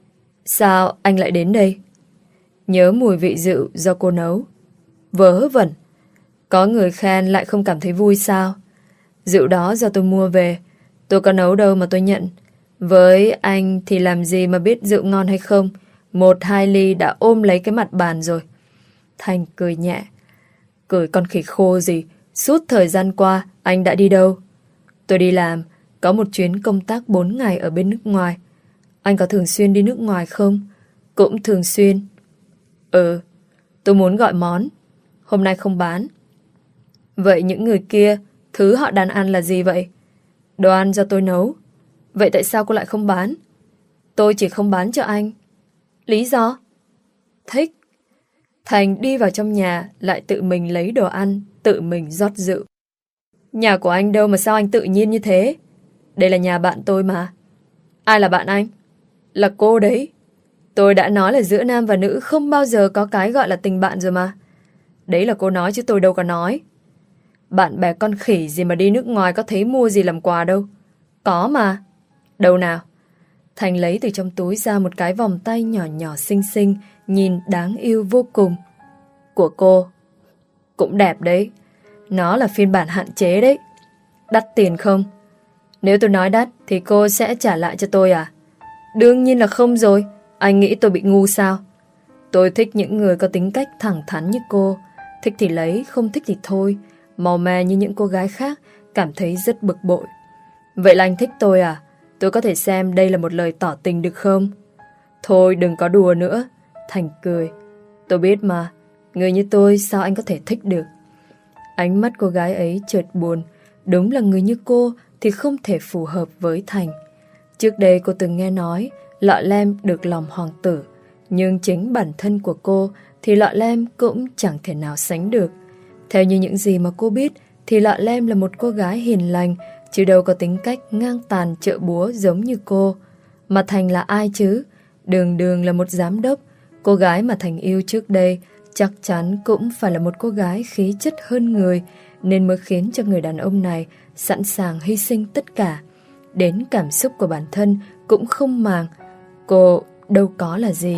Sao anh lại đến đây? Nhớ mùi vị rượu do cô nấu. Vớ vẩn. Có người khen lại không cảm thấy vui sao? Rượu đó do tôi mua về, tôi có nấu đâu mà tôi nhận. Với anh thì làm gì mà biết rượu ngon hay không? 1-2 ly đã ôm lấy cái mặt bàn rồi. Thành cười nhẹ. Cười con khỉ khô gì? Suốt thời gian qua anh đã đi đâu? Tôi đi làm, có một chuyến công tác 4 ngày ở bên nước ngoài. Anh có thường xuyên đi nước ngoài không? Cũng thường xuyên. Ừ, tôi muốn gọi món. Hôm nay không bán. Vậy những người kia, thứ họ đang ăn là gì vậy? Đồ ăn do tôi nấu. Vậy tại sao cô lại không bán? Tôi chỉ không bán cho anh. Lý do? Thích. Thành đi vào trong nhà, lại tự mình lấy đồ ăn, tự mình rót rượu. Nhà của anh đâu mà sao anh tự nhiên như thế? Đây là nhà bạn tôi mà. Ai là bạn anh? Là cô đấy. Tôi đã nói là giữa nam và nữ không bao giờ có cái gọi là tình bạn rồi mà. Đấy là cô nói chứ tôi đâu có nói. Bạn bè con khỉ gì mà đi nước ngoài có thấy mua gì làm quà đâu. Có mà. Đâu nào? Thành lấy từ trong túi ra một cái vòng tay nhỏ nhỏ xinh xinh, nhìn đáng yêu vô cùng. Của cô. Cũng đẹp đấy. Nó là phiên bản hạn chế đấy. Đắt tiền không? Nếu tôi nói đắt thì cô sẽ trả lại cho tôi à? Đương nhiên là không rồi. Anh nghĩ tôi bị ngu sao? Tôi thích những người có tính cách thẳng thắn như cô. Thích thì lấy, không thích thì thôi. Màu mè như những cô gái khác, cảm thấy rất bực bội. Vậy là anh thích tôi à? Tôi có thể xem đây là một lời tỏ tình được không? Thôi đừng có đùa nữa. Thành cười. Tôi biết mà, người như tôi sao anh có thể thích được? Ánh mắt cô gái ấy chợt buồn. Đúng là người như cô thì không thể phù hợp với Thành. Trước đây cô từng nghe nói Lọ Lem được lòng hoàng tử, nhưng chính bản thân của cô thì Lọ Lem cũng chẳng thể nào sánh được. Theo như những gì mà cô biết thì Lọ Lem là một cô gái hiền lành, chứ đâu có tính cách ngang tàn chợ búa giống như cô. Mà Thành là ai chứ? Đường đường là một giám đốc. Cô gái mà Thành yêu trước đây chắc chắn cũng phải là một cô gái khí chất hơn người, nên mới khiến cho người đàn ông này sẵn sàng hy sinh tất cả. Đến cảm xúc của bản thân cũng không màng. Cô đâu có là gì.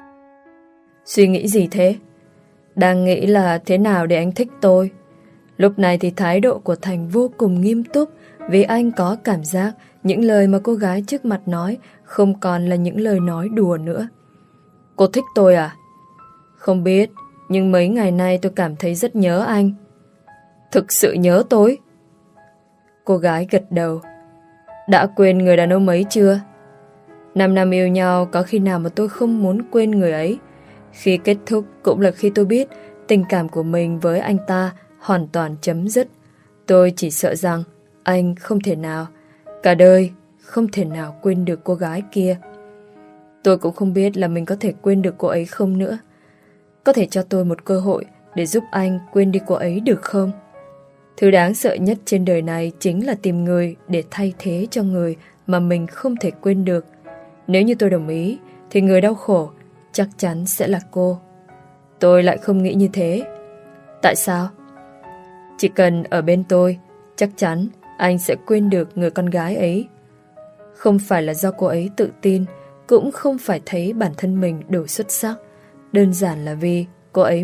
Suy nghĩ gì thế? Đang nghĩ là thế nào để anh thích tôi. Lúc này thì thái độ của Thành vô cùng nghiêm túc, vì anh có cảm giác những lời mà cô gái trước mặt nói không còn là những lời nói đùa nữa. Cô thích tôi à? Không biết, nhưng mấy ngày nay tôi cảm thấy rất nhớ anh. Thực sự nhớ tôi? Cô gái gật đầu. Đã quên người đàn ông ấy chưa? 5 năm yêu nhau, có khi nào mà tôi không muốn quên người ấy. Khi kết thúc cũng là khi tôi biết tình cảm của mình với anh ta hoàn toàn chấm dứt. Tôi chỉ sợ rằng anh không thể nào, cả đời không thể nào quên được cô gái kia. Tôi cũng không biết là mình có thể quên được cô ấy không nữa. Có thể cho tôi một cơ hội để giúp anh quên đi cô ấy được không? Thứ đáng sợ nhất trên đời này chính là tìm người để thay thế cho người mà mình không thể quên được. Nếu như tôi đồng ý thì người đau khổ chắc chắn sẽ là cô. Tôi lại không nghĩ như thế. Tại sao? Chỉ cần ở bên tôi, chắc chắn anh sẽ quên được người con gái ấy. Không phải là do cô ấy tự tin, cũng không phải thấy bản thân mình đủ xuất sắc. Đơn giản là vì cô ấy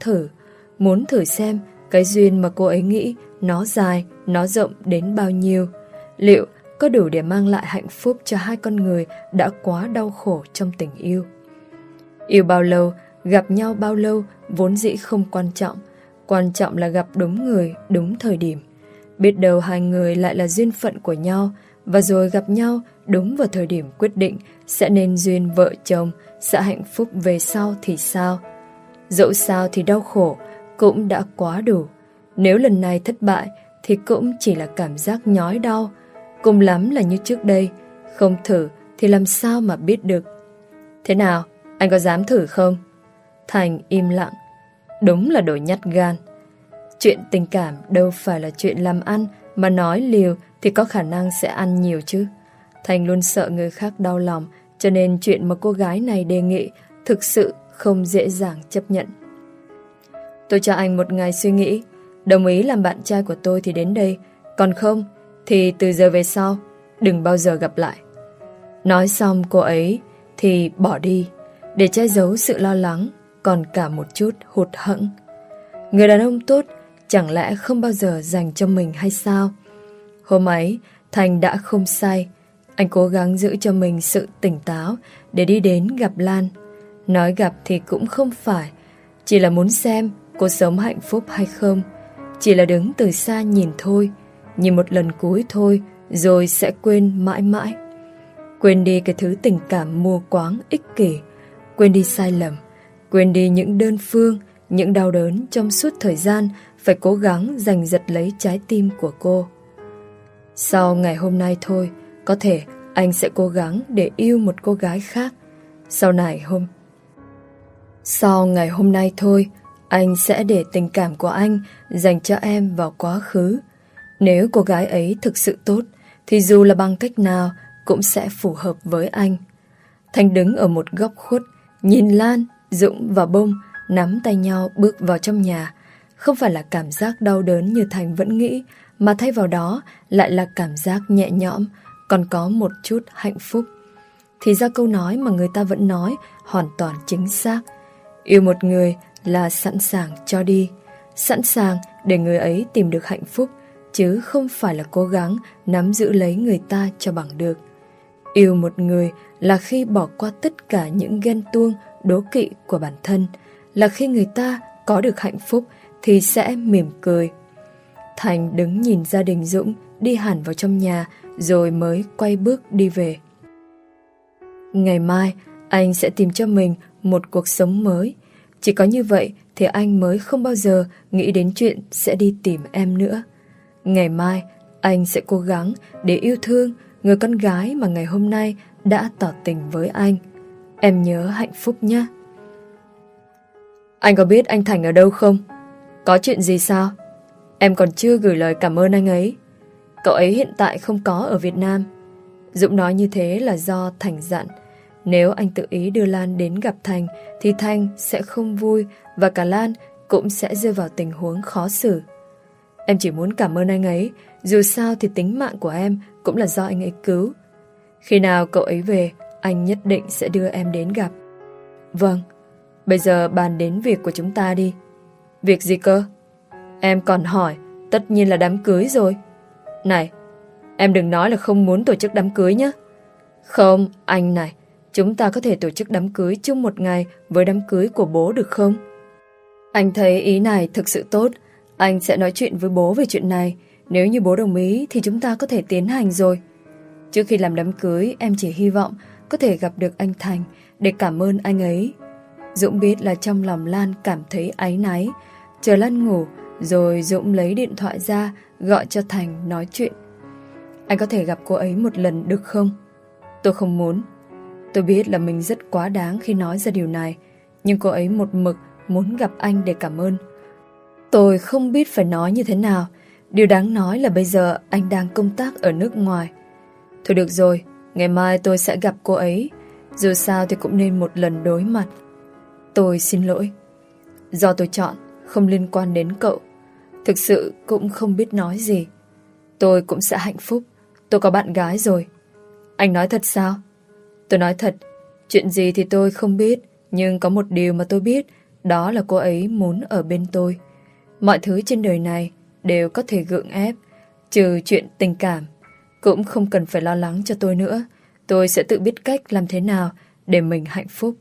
muốn thử xem cái duyên mà cô ấy nghĩ nó dài, nó rộng đến bao nhiêu. Liệu có đủ để mang lại hạnh phúc cho hai con người đã quá đau khổ trong tình yêu. Yêu bao lâu, gặp nhau bao lâu vốn dĩ không quan trọng. Quan trọng là gặp đúng người, đúng thời điểm. Biết đâu hai người lại là duyên phận của nhau, và rồi gặp nhau đúng vào thời điểm quyết định sẽ nên duyên vợ chồng, sẽ hạnh phúc về sau thì sao? Dẫu sao thì đau khổ cũng đã quá đủ. Nếu lần này thất bại thì cũng chỉ là cảm giác nhói đau, cùng lắm là như trước đây. Không thử thì làm sao mà biết được. Thế nào, anh có dám thử không? Thành im lặng. Đúng là đồ nhát gan. Chuyện tình cảm đâu phải là chuyện làm ăn, mà nói liều thì có khả năng sẽ ăn nhiều chứ. Thành luôn sợ người khác đau lòng, cho nên chuyện mà cô gái này đề nghị thực sự không dễ dàng chấp nhận. Tôi cho anh một ngày suy nghĩ. Đồng ý làm bạn trai của tôi thì đến đây, còn không thì từ giờ về sau đừng bao giờ gặp lại. Nói xong cô ấy thì bỏ đi, để che giấu sự lo lắng, còn cả một chút hụt hẫng. Người đàn ông tốt chẳng lẽ không bao giờ dành cho mình hay sao? Hôm ấy Thành đã không say. Anh cố gắng giữ cho mình sự tỉnh táo để đi đến gặp Lan. Nói gặp thì cũng không phải, chỉ là muốn xem cô sống hạnh phúc hay không. Chỉ là đứng từ xa nhìn thôi, nhìn một lần cuối thôi, rồi sẽ quên mãi mãi. Quên đi cái thứ tình cảm mù quáng ích kỷ, quên đi sai lầm, quên đi những đơn phương, những đau đớn trong suốt thời gian phải cố gắng giành giật lấy trái tim của cô. Sau ngày hôm nay thôi, có thể anh sẽ cố gắng để yêu một cô gái khác. Sau ngày hôm nay thôi, anh sẽ để tình cảm của anh dành cho em vào quá khứ. Nếu cô gái ấy thực sự tốt, thì dù là bằng cách nào cũng sẽ phù hợp với anh. Thành đứng ở một góc khuất, nhìn Lan, Dũng và Bông nắm tay nhau bước vào trong nhà. Không phải là cảm giác đau đớn như Thành vẫn nghĩ, mà thay vào đó lại là cảm giác nhẹ nhõm, còn có một chút hạnh phúc. Thì ra câu nói mà người ta vẫn nói hoàn toàn chính xác. Yêu một người là sẵn sàng cho đi, sẵn sàng để người ấy tìm được hạnh phúc, chứ không phải là cố gắng nắm giữ lấy người ta cho bằng được. Yêu một người là khi bỏ qua tất cả những ghen tuông, đố kỵ của bản thân, là khi người ta có được hạnh phúc thì sẽ mỉm cười. Thành đứng nhìn gia đình Dũng đi hẳn vào trong nhà rồi mới quay bước đi về. Ngày mai anh sẽ tìm cho mình một cuộc sống mới. Chỉ có như vậy thì anh mới không bao giờ nghĩ đến chuyện sẽ đi tìm em nữa. Ngày mai anh sẽ cố gắng để yêu thương người con gái mà ngày hôm nay đã tỏ tình với anh. Em nhớ hạnh phúc nhé. Anh có biết anh Thành ở đâu không? Có chuyện gì sao? Em còn chưa gửi lời cảm ơn anh ấy. Cậu ấy hiện tại không có ở Việt Nam. Dũng nói như thế là do Thành dặn. Nếu anh tự ý đưa Lan đến gặp Thành thì Thành sẽ không vui và cả Lan cũng sẽ rơi vào tình huống khó xử. Em chỉ muốn cảm ơn anh ấy. Dù sao thì tính mạng của em cũng là do anh ấy cứu. Khi nào cậu ấy về, anh nhất định sẽ đưa em đến gặp. Vâng. Bây giờ bàn đến việc của chúng ta đi. Việc gì cơ? Em còn hỏi. Tất nhiên là đám cưới rồi. Này, em đừng nói là không muốn tổ chức đám cưới nhé. Không, anh này, chúng ta có thể tổ chức đám cưới chung một ngày với đám cưới của bố được không? Anh thấy ý này thực sự tốt. Anh sẽ nói chuyện với bố về chuyện này. Nếu như bố đồng ý thì chúng ta có thể tiến hành rồi. Trước khi làm đám cưới, em chỉ hy vọng có thể gặp được anh Thành để cảm ơn anh ấy. Dũng biết là trong lòng Lan cảm thấy áy náy. Chờ Lan ngủ, rồi Dũng lấy điện thoại ra gọi cho Thành nói chuyện. Anh có thể gặp cô ấy một lần được không? Tôi không muốn. Tôi biết là mình rất quá đáng khi nói ra điều này, nhưng cô ấy một mực muốn gặp anh để cảm ơn. Tôi không biết phải nói như thế nào. Điều đáng nói là bây giờ anh đang công tác ở nước ngoài. Thôi được rồi, ngày mai tôi sẽ gặp cô ấy. Dù sao thì cũng nên một lần đối mặt. Tôi xin lỗi. Do tôi chọn, không liên quan đến cậu. Thực sự cũng không biết nói gì. Tôi cũng sẽ hạnh phúc. Tôi có bạn gái rồi. Anh nói thật sao? Tôi nói thật. Chuyện gì thì tôi không biết, nhưng có một điều mà tôi biết, đó là cô ấy muốn ở bên tôi. Mọi thứ trên đời này đều có thể gượng ép, trừ chuyện tình cảm. Cũng không cần phải lo lắng cho tôi nữa. Tôi sẽ tự biết cách làm thế nào để mình hạnh phúc.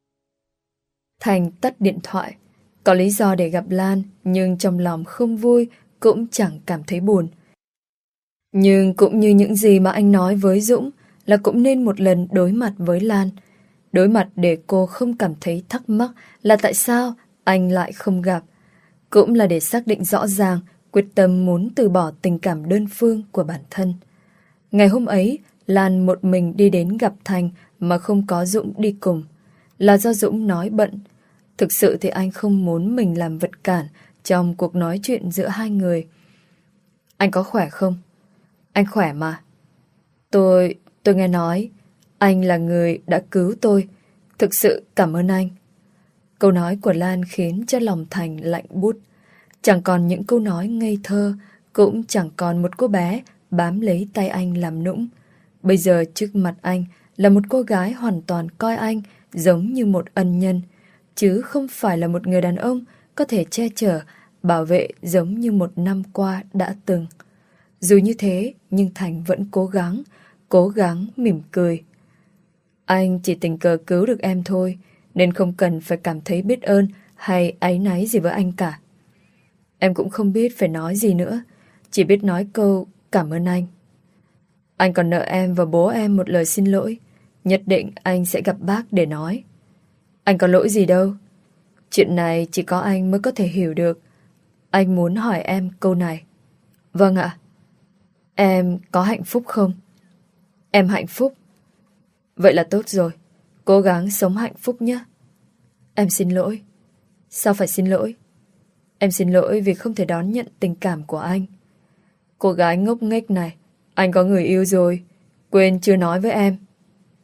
Thành tắt điện thoại. Có lý do để gặp Lan, nhưng trong lòng không vui, cũng chẳng cảm thấy buồn. Nhưng cũng như những gì mà anh nói với Dũng, là cũng nên một lần đối mặt với Lan. Đối mặt để cô không cảm thấy thắc mắc là tại sao anh lại không gặp. Cũng là để xác định rõ ràng quyết tâm muốn từ bỏ tình cảm đơn phương của bản thân. Ngày hôm ấy, Lan một mình đi đến gặp Thành mà không có Dũng đi cùng. Là do Dũng nói bận. Thực sự thì anh không muốn mình làm vật cản trong cuộc nói chuyện giữa hai người. Anh có khỏe không? Anh khỏe mà. Tôi nghe nói anh là người đã cứu tôi. Thực sự cảm ơn anh. Câu nói của Lan khiến cho lòng Thành lạnh buốt. Chẳng còn những câu nói ngây thơ, cũng chẳng còn một cô bé bám lấy tay anh làm nũng. Bây giờ trước mặt anh là một cô gái hoàn toàn coi anh giống như một ân nhân, chứ không phải là một người đàn ông có thể che chở, bảo vệ giống như một năm qua đã từng. Dù như thế, nhưng Thành vẫn cố gắng mỉm cười. Anh chỉ tình cờ cứu được em thôi, nên không cần phải cảm thấy biết ơn hay áy náy gì với anh cả. Em cũng không biết phải nói gì nữa, chỉ biết nói câu cảm ơn anh. Anh còn nợ em và bố em một lời xin lỗi. Nhất định anh sẽ gặp bác để nói. Anh có lỗi gì đâu. Chuyện này chỉ có anh mới có thể hiểu được. Anh muốn hỏi em câu này. Vâng ạ. Em có hạnh phúc không? Em hạnh phúc. Vậy là tốt rồi. Cố gắng sống hạnh phúc nhé. Em xin lỗi. Sao phải xin lỗi? Em xin lỗi vì không thể đón nhận tình cảm của anh. Cô gái ngốc nghếch này, anh có người yêu rồi. Quên chưa nói với em.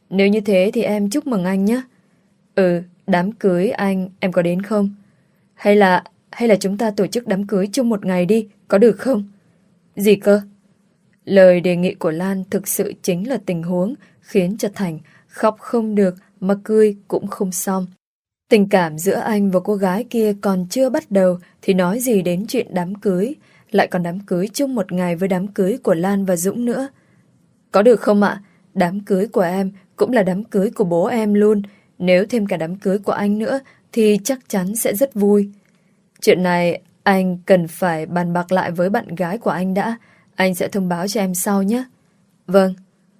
Nếu như thế thì em chúc mừng anh nhé. Ừ, đám cưới anh, em có đến không? Hay là chúng ta tổ chức đám cưới chung một ngày đi, có được không? Gì cơ? Lời đề nghị của Lan thực sự chính là tình huống khiến cho Thành khóc không được mà cười cũng không xong. Tình cảm giữa anh và cô gái kia còn chưa bắt đầu thì nói gì đến chuyện đám cưới, lại còn đám cưới chung một ngày với đám cưới của Lan và Dũng nữa. Có được không ạ? Đám cưới của em cũng là đám cưới của bố em luôn. Nếu thêm cả đám cưới của anh nữa thì chắc chắn sẽ rất vui. Chuyện này anh cần phải bàn bạc lại với bạn gái của anh đã. Anh sẽ thông báo cho em sau nhé. Vâng.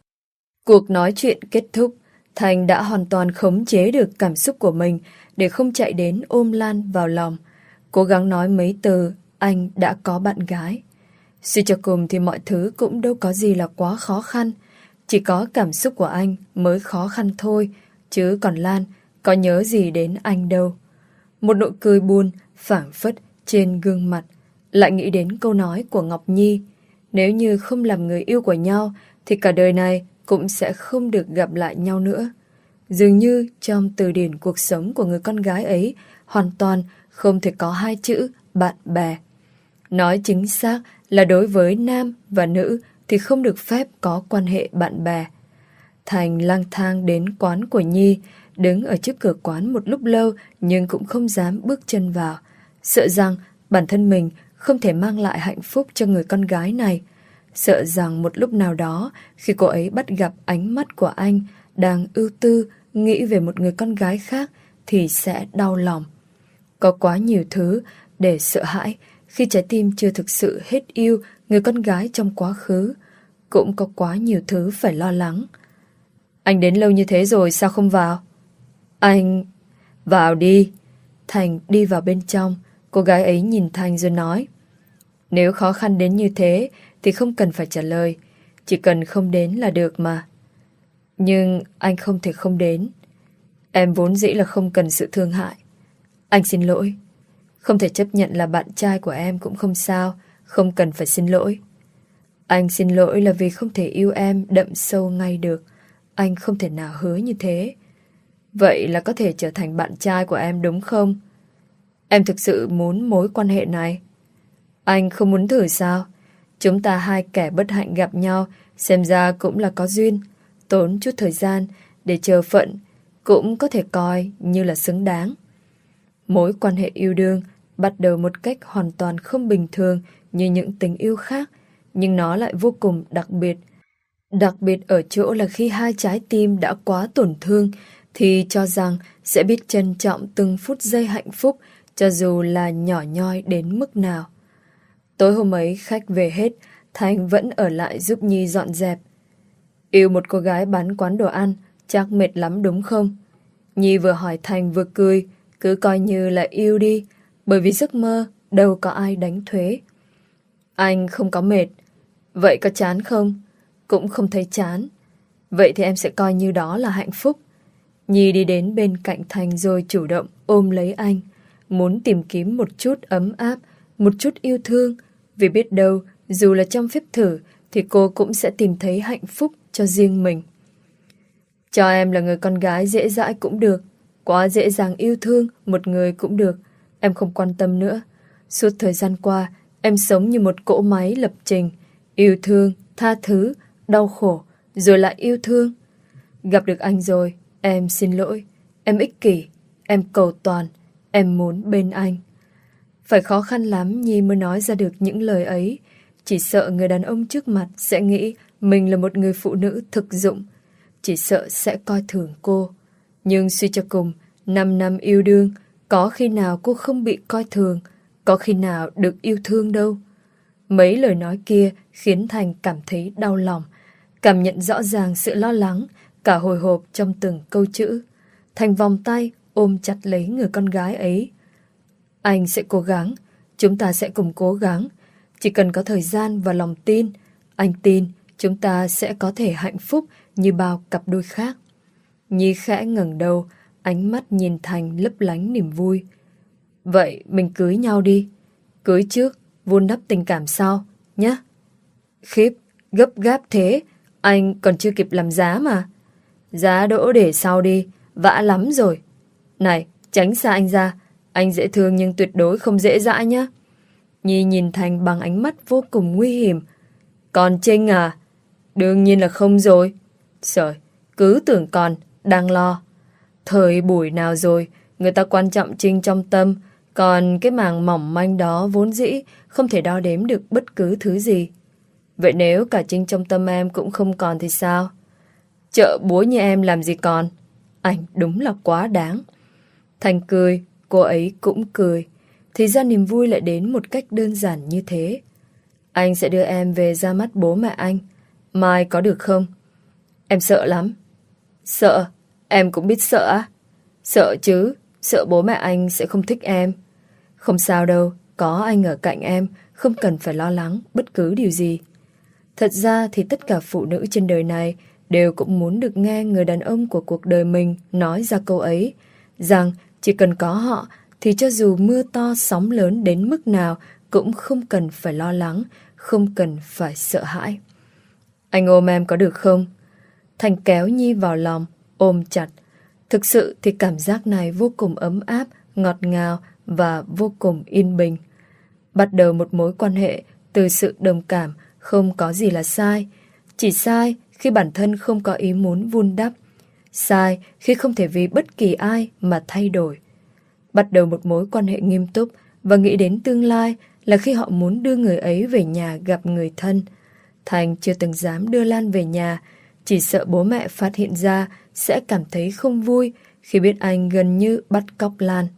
Cuộc nói chuyện kết thúc, Thành đã hoàn toàn khống chế được cảm xúc của mình để không chạy đến ôm Lan vào lòng. Cố gắng nói mấy từ anh đã có bạn gái. Suy cho cùng thì mọi thứ cũng đâu có gì là quá khó khăn. Chỉ có cảm xúc của anh mới khó khăn thôi, chứ còn Lan có nhớ gì đến anh đâu. Một nụ cười buồn phảng phất trên gương mặt, lại nghĩ đến câu nói của Ngọc Nhi. Nếu như không làm người yêu của nhau thì cả đời này cũng sẽ không được gặp lại nhau nữa. Dường như trong từ điển cuộc sống của người con gái ấy hoàn toàn không thể có hai chữ bạn bè. Nói chính xác là đối với nam và nữ thì không được phép có quan hệ bạn bè. Thành lang thang đến quán của Nhi, đứng ở trước cửa quán một lúc lâu nhưng cũng không dám bước chân vào, sợ rằng bản thân mình không thể mang lại hạnh phúc cho người con gái này. Sợ rằng một lúc nào đó, khi cô ấy bắt gặp ánh mắt của anh đang ưu tư nghĩ về một người con gái khác thì sẽ đau lòng. Có quá nhiều thứ để sợ hãi khi trái tim chưa thực sự hết yêu người con gái trong quá khứ. Cũng có quá nhiều thứ phải lo lắng. Anh đến lâu như thế rồi sao không vào? Anh... Vào đi. Thành đi vào bên trong. Cô gái ấy nhìn Thành rồi nói: Nếu khó khăn đến như thế thì không cần phải trả lời. Chỉ cần không đến là được mà. Nhưng anh không thể không đến. Em vốn dĩ là không cần sự thương hại. Anh xin lỗi. Không thể chấp nhận là bạn trai của em cũng không sao. Không cần phải xin lỗi. Anh xin lỗi là vì không thể yêu em đậm sâu ngay được. Anh không thể nào hứa như thế. Vậy là có thể trở thành bạn trai của em đúng không? Em thực sự muốn mối quan hệ này. Anh không muốn thử sao? Chúng ta hai kẻ bất hạnh gặp nhau, xem ra cũng là có duyên. Tốn chút thời gian để chờ phận cũng có thể coi như là xứng đáng. Mối quan hệ yêu đương bắt đầu một cách hoàn toàn không bình thường như những tình yêu khác, nhưng nó lại vô cùng đặc biệt. Đặc biệt ở chỗ là khi hai trái tim đã quá tổn thương thì cho rằng sẽ biết trân trọng từng phút giây hạnh phúc, cho dù là nhỏ nhoi đến mức nào. Tối hôm ấy khách về hết, Thành vẫn ở lại giúp Nhi dọn dẹp. Yêu một cô gái bán quán đồ ăn chắc mệt lắm đúng không? Nhi vừa hỏi Thành vừa cười. Cứ coi như là yêu đi, bởi vì giấc mơ đâu có ai đánh thuế. Anh không có mệt. Vậy có chán không? Cũng không thấy chán. Vậy thì em sẽ coi như đó là hạnh phúc. Nhi đi đến bên cạnh Thành rồi chủ động ôm lấy anh, muốn tìm kiếm một chút ấm áp, một chút yêu thương. Vì biết đâu, dù là trong phép thử thì cô cũng sẽ tìm thấy hạnh phúc cho riêng mình. Cho em là người con gái dễ dãi cũng được. Quá dễ dàng yêu thương một người cũng được. Em không quan tâm nữa. Suốt thời gian qua, em sống như một cỗ máy lập trình. Yêu thương, tha thứ, đau khổ, rồi lại yêu thương. Gặp được anh rồi, em xin lỗi. Em ích kỷ, em cầu toàn, em muốn bên anh. Phải khó khăn lắm Nhi mới nói ra được những lời ấy. Chỉ sợ người đàn ông trước mặt sẽ nghĩ mình là một người phụ nữ thực dụng. Chỉ sợ sẽ coi thường cô. Nhưng suy cho cùng, 5 năm yêu đương, có khi nào cô không bị coi thường, có khi nào được yêu thương đâu. Mấy lời nói kia khiến Thành cảm thấy đau lòng, cảm nhận rõ ràng sự lo lắng, cả hồi hộp trong từng câu chữ. Thành vòng tay ôm chặt lấy người con gái ấy. Anh sẽ cố gắng, chúng ta sẽ cùng cố gắng. Chỉ cần có thời gian và lòng tin, anh tin chúng ta sẽ có thể hạnh phúc như bao cặp đôi khác. Nhi khẽ ngẩng đầu, ánh mắt nhìn Thành lấp lánh niềm vui. Vậy mình cưới nhau đi. Cưới trước, vun đắp tình cảm sau, nhé. Khiếp, gấp gáp thế, anh còn chưa kịp làm giá mà. Giá đỗ để sau đi, vã lắm rồi. Này, tránh xa anh ra. Anh dễ thương nhưng tuyệt đối không dễ dãi nhá. Nhi nhìn Thành bằng ánh mắt vô cùng nguy hiểm. Còn Trinh à? Đương nhiên là không rồi. Trời, cứ tưởng còn, đang lo. Thời buổi nào rồi, người ta quan trọng Trinh trong tâm, còn cái màng mỏng manh đó vốn dĩ không thể đo đếm được bất cứ thứ gì. Vậy nếu cả Trinh trong tâm em cũng không còn thì sao? Chợ búa như em làm gì còn? Anh đúng là quá đáng. Thành cười, cô ấy cũng cười. Thì ra niềm vui lại đến một cách đơn giản như thế. Anh sẽ đưa em về ra mắt bố mẹ anh. Mai có được không? Em sợ lắm. Sợ? Em cũng biết sợ á? Sợ chứ, sợ bố mẹ anh sẽ không thích em. Không sao đâu, có anh ở cạnh em, không cần phải lo lắng bất cứ điều gì. Thật ra thì tất cả phụ nữ trên đời này đều cũng muốn được nghe người đàn ông của cuộc đời mình nói ra câu ấy, rằng chỉ cần có họ thì cho dù mưa to sóng lớn đến mức nào cũng không cần phải lo lắng, không cần phải sợ hãi. Anh ôm em có được không? Thành kéo Nhi vào lòng, ôm chặt. Thực sự thì cảm giác này vô cùng ấm áp, ngọt ngào và vô cùng yên bình. Bắt đầu một mối quan hệ từ sự đồng cảm không có gì là sai. Chỉ sai khi bản thân không có ý muốn vun đắp. Sai khi không thể vì bất kỳ ai mà thay đổi. Bắt đầu một mối quan hệ nghiêm túc và nghĩ đến tương lai là khi họ muốn đưa người ấy về nhà gặp người thân. Thành chưa từng dám đưa Lan về nhà, chỉ sợ bố mẹ phát hiện ra sẽ cảm thấy không vui khi biết anh gần như bắt cóc Lan.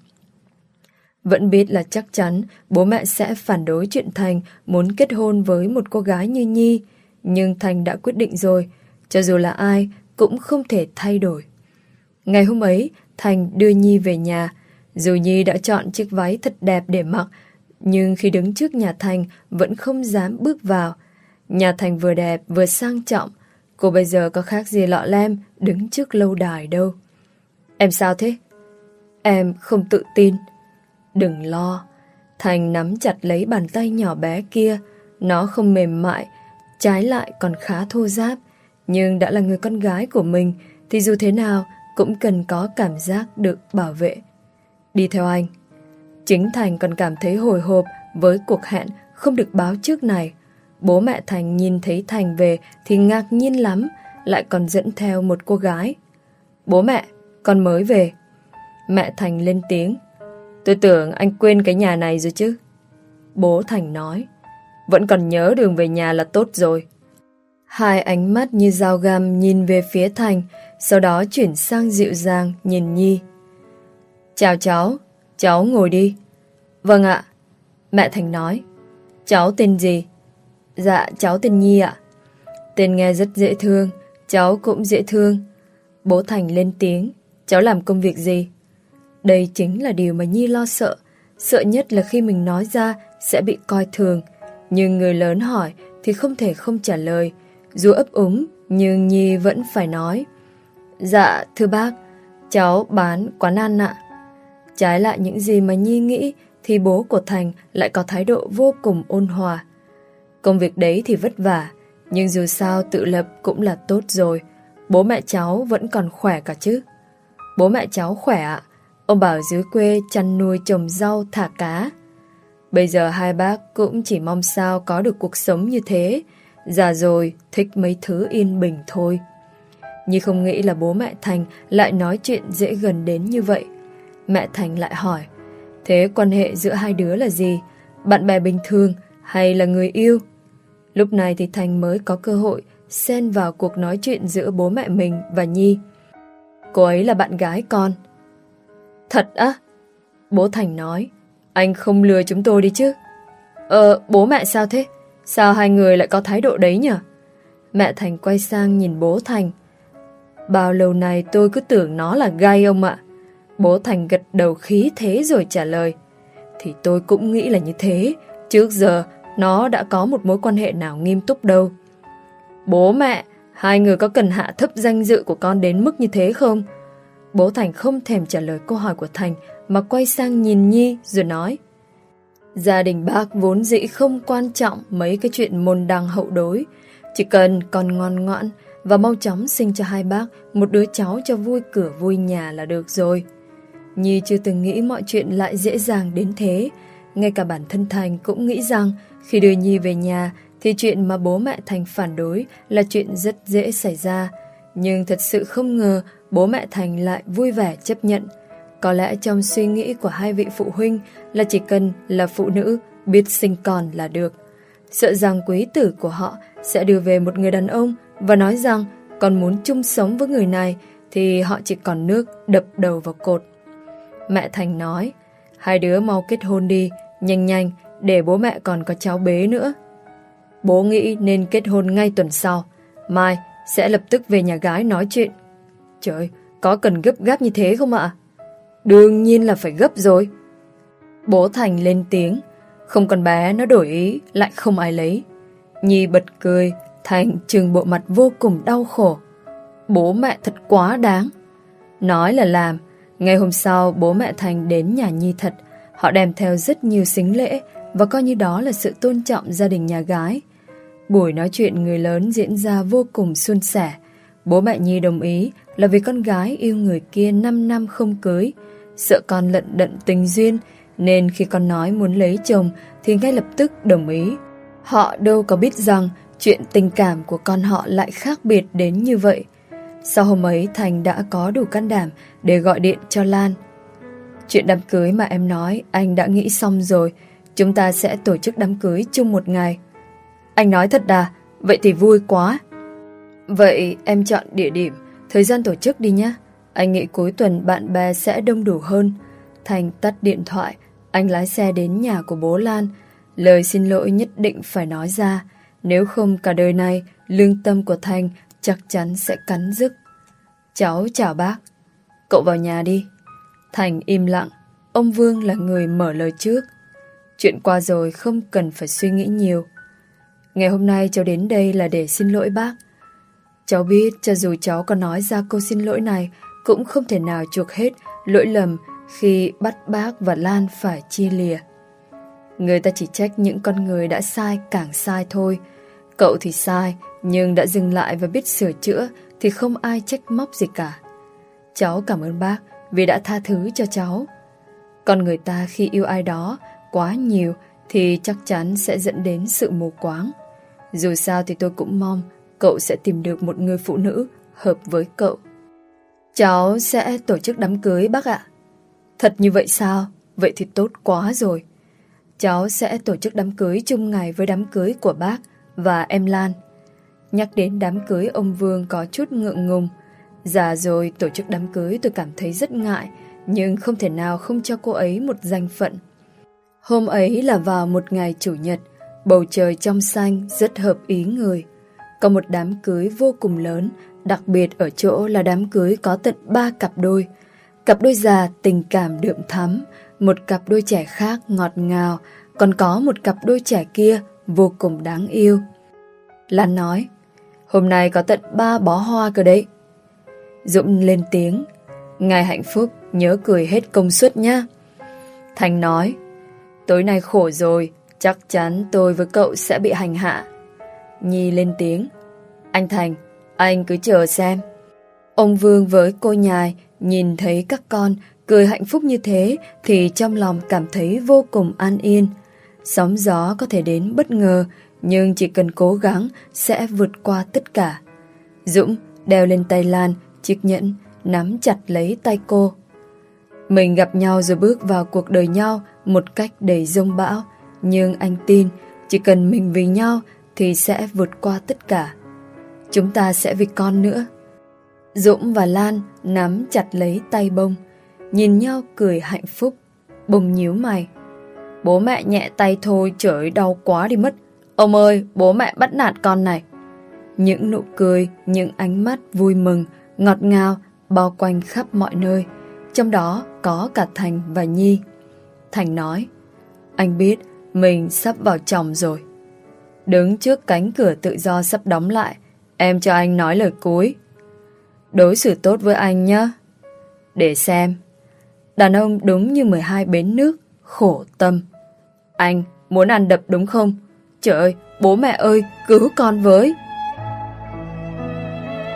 Vẫn biết là chắc chắn bố mẹ sẽ phản đối chuyện Thành muốn kết hôn với một cô gái như Nhi, nhưng Thành đã quyết định rồi, cho dù là ai cũng không thể thay đổi. Ngày hôm ấy, Thành đưa Nhi về nhà. Dù Nhi đã chọn chiếc váy thật đẹp để mặc, nhưng khi đứng trước nhà Thành vẫn không dám bước vào. Nhà Thành vừa đẹp vừa sang trọng, cô bây giờ có khác gì lọ lem đứng trước lâu đài đâu. Em sao thế? Em không tự tin. Đừng lo. Thành nắm chặt lấy bàn tay nhỏ bé kia. Nó không mềm mại, trái lại còn khá thô ráp. Nhưng đã là người con gái của mình thì dù thế nào cũng cần có cảm giác được bảo vệ. Đi theo anh. Chính Thành còn cảm thấy hồi hộp với cuộc hẹn không được báo trước này. Bố mẹ Thành nhìn thấy Thành về thì ngạc nhiên lắm, lại còn dẫn theo một cô gái. Bố mẹ, con mới về. Mẹ Thành lên tiếng. Tôi tưởng anh quên cái nhà này rồi chứ. Bố Thành nói. Vẫn còn nhớ đường về nhà là tốt rồi. Hai ánh mắt như dao găm nhìn về phía Thành, sau đó chuyển sang dịu dàng nhìn Nhi. Chào cháu ngồi đi. Vâng ạ. Mẹ Thành nói. Cháu tên gì? Dạ cháu tên Nhi ạ. Tên nghe rất dễ thương, cháu cũng dễ thương. Bố Thành lên tiếng. Cháu làm công việc gì? Đây chính là điều mà Nhi lo sợ. Sợ nhất là khi mình nói ra sẽ bị coi thường. Nhưng người lớn hỏi thì không thể không trả lời. Dù ấp úng nhưng Nhi vẫn phải nói. Dạ thưa bác, cháu bán quán ăn ạ. Trái lại những gì mà Nhi nghĩ thì bố của Thành lại có thái độ vô cùng ôn hòa. Công việc đấy thì vất vả, nhưng dù sao tự lập cũng là tốt rồi. Bố mẹ cháu vẫn còn khỏe cả chứ? Bố mẹ cháu khỏe ạ. Ông bảo dưới quê chăn nuôi trồng rau thả cá. Bây giờ hai bác cũng chỉ mong sao có được cuộc sống như thế. Già rồi thích mấy thứ yên bình thôi. Nhi không nghĩ là bố mẹ Thành lại nói chuyện dễ gần đến như vậy. Mẹ Thành lại hỏi. Thế quan hệ giữa hai đứa là gì? Bạn bè bình thường hay là người yêu? Lúc này thì Thành mới có cơ hội xen vào cuộc nói chuyện giữa bố mẹ mình và Nhi. Cô ấy là bạn gái con. Thật á? Bố Thành nói. Anh không lừa chúng tôi đi chứ? Bố mẹ sao thế? Sao hai người lại có thái độ đấy nhỉ? Mẹ Thành quay sang nhìn bố Thành. Bao lâu nay tôi cứ tưởng nó là gay ông ạ. Bố Thành gật đầu khí thế rồi trả lời. Thì tôi cũng nghĩ là như thế. Trước giờ nó đã có một mối quan hệ nào nghiêm túc đâu. Bố mẹ, hai người có cần hạ thấp danh dự của con đến mức như thế không? Bố Thành không thèm trả lời câu hỏi của Thành mà quay sang nhìn Nhi rồi nói. Gia đình bác vốn dĩ không quan trọng mấy cái chuyện môn đăng hậu đối. Chỉ cần con ngoan ngoãn và mau chóng sinh cho hai bác một đứa cháu cho vui cửa vui nhà là được rồi. Nhi chưa từng nghĩ mọi chuyện lại dễ dàng đến thế. Ngay cả bản thân Thành cũng nghĩ rằng khi đưa Nhi về nhà thì chuyện mà bố mẹ Thành phản đối là chuyện rất dễ xảy ra. Nhưng thật sự không ngờ bố mẹ Thành lại vui vẻ chấp nhận. Có lẽ trong suy nghĩ của hai vị phụ huynh là chỉ cần là phụ nữ biết sinh con là được. Sợ rằng quý tử của họ sẽ đưa về một người đàn ông và nói rằng còn muốn chung sống với người này thì họ chỉ còn nước đập đầu vào cột. Mẹ Thành nói, hai đứa mau kết hôn đi, nhanh nhanh, để bố mẹ còn có cháu bế nữa. Bố nghĩ nên kết hôn ngay tuần sau, mai sẽ lập tức về nhà gái nói chuyện. Trời, có cần gấp gáp như thế không ạ? Đương nhiên là phải gấp rồi. Bố Thành lên tiếng, không con bé nó đổi ý, lại không ai lấy. Nhi bật cười, Thành trừng bộ mặt vô cùng đau khổ. Bố mẹ thật quá đáng. Nói là làm. Ngày hôm sau bố mẹ Thành đến nhà Nhi thật. Họ đem theo rất nhiều sính lễ và coi như đó là sự tôn trọng gia đình nhà gái. Buổi nói chuyện người lớn diễn ra vô cùng suôn sẻ. Bố mẹ Nhi đồng ý là vì con gái yêu người kia 5 năm không cưới. Sợ con lận đận tình duyên nên khi con nói muốn lấy chồng thì ngay lập tức đồng ý. Họ đâu có biết rằng chuyện tình cảm của con họ lại khác biệt đến như vậy. Sau hôm ấy Thành đã có đủ can đảm để gọi điện cho Lan. Chuyện đám cưới mà em nói anh đã nghĩ xong rồi. Chúng ta sẽ tổ chức đám cưới chung một ngày. Anh nói thật à? Vậy thì vui quá. Vậy em chọn địa điểm, thời gian tổ chức đi nhé. Anh nghĩ cuối tuần bạn bè sẽ đông đủ hơn. Thành tắt điện thoại. Anh lái xe đến nhà của bố Lan. Lời xin lỗi nhất định phải nói ra. Nếu không cả đời này lương tâm của Thành chắc chắn sẽ cắn rứt. Cháu chào bác. Cậu vào nhà đi. Thành im lặng. Ông Vương là người mở lời trước. Chuyện qua rồi không cần phải suy nghĩ nhiều. Ngày hôm nay cháu đến đây là để xin lỗi bác. Cháu biết cho dù cháu có nói ra câu xin lỗi này cũng không thể nào chuộc hết lỗi lầm khi bắt bác và Lan phải chia lìa. Người ta chỉ trách những con người đã sai càng sai thôi. Cậu thì sai, nhưng đã dừng lại và biết sửa chữa thì không ai trách móc gì cả. Cháu cảm ơn bác vì đã tha thứ cho cháu. Con người ta khi yêu ai đó quá nhiều thì chắc chắn sẽ dẫn đến sự mù quáng. Dù sao thì tôi cũng mong cậu sẽ tìm được một người phụ nữ hợp với cậu. Cháu sẽ tổ chức đám cưới bác ạ. Thật như vậy sao? Vậy thì tốt quá rồi. Cháu sẽ tổ chức đám cưới chung ngày với đám cưới của bác và em Lan. Nhắc đến đám cưới ông Vương có chút ngượng ngùng. Già rồi tổ chức đám cưới tôi cảm thấy rất ngại, nhưng không thể nào không cho cô ấy một danh phận. Hôm ấy là vào một ngày chủ nhật, bầu trời trong xanh rất hợp ý người. Có một đám cưới vô cùng lớn, đặc biệt ở chỗ là đám cưới có tận 3 cặp đôi. Cặp đôi già tình cảm đượm thắm, một cặp đôi trẻ khác ngọt ngào, còn có một cặp đôi trẻ kia vô cùng đáng yêu. Lan nói, hôm nay có tận 3 bó hoa cơ đấy. Dũng lên tiếng, ngài hạnh phúc, nhớ cười hết công suất nhá. Thành nói, tối nay khổ rồi, chắc chắn tôi với cậu sẽ bị hành hạ. Nhi lên tiếng, anh Thành, anh cứ chờ xem. Ông Vương với cô nhài nhìn thấy các con cười hạnh phúc như thế thì trong lòng cảm thấy vô cùng an yên. Sóng gió có thể đến bất ngờ, nhưng chỉ cần cố gắng sẽ vượt qua tất cả. Dũng đeo lên tay Lan chiếc nhẫn, nắm chặt lấy tay cô. Mình gặp nhau rồi bước vào cuộc đời nhau một cách đầy dông bão, nhưng anh tin chỉ cần mình vì nhau thì sẽ vượt qua tất cả. Chúng ta sẽ vì con nữa. Dũng và Lan nắm chặt lấy tay Bông, nhìn nhau cười hạnh phúc. Bông nhíu mày, bố mẹ nhẹ tay thôi, trời ơi, đau quá đi mất. Ông ơi, bố mẹ bắt nạt con này. Những nụ cười, những ánh mắt vui mừng, ngọt ngào bao quanh khắp mọi nơi. Trong đó có cả Thành và Nhi. Thành nói, anh biết mình sắp vào chồng rồi. Đứng trước cánh cửa tự do sắp đóng lại, em cho anh nói lời cuối. Đối xử tốt với anh nhé. Để xem. Đàn ông đúng như 12 bến nước, khổ tâm. Anh muốn ăn đập đúng không? Trời ơi, bố mẹ ơi, cứu con với.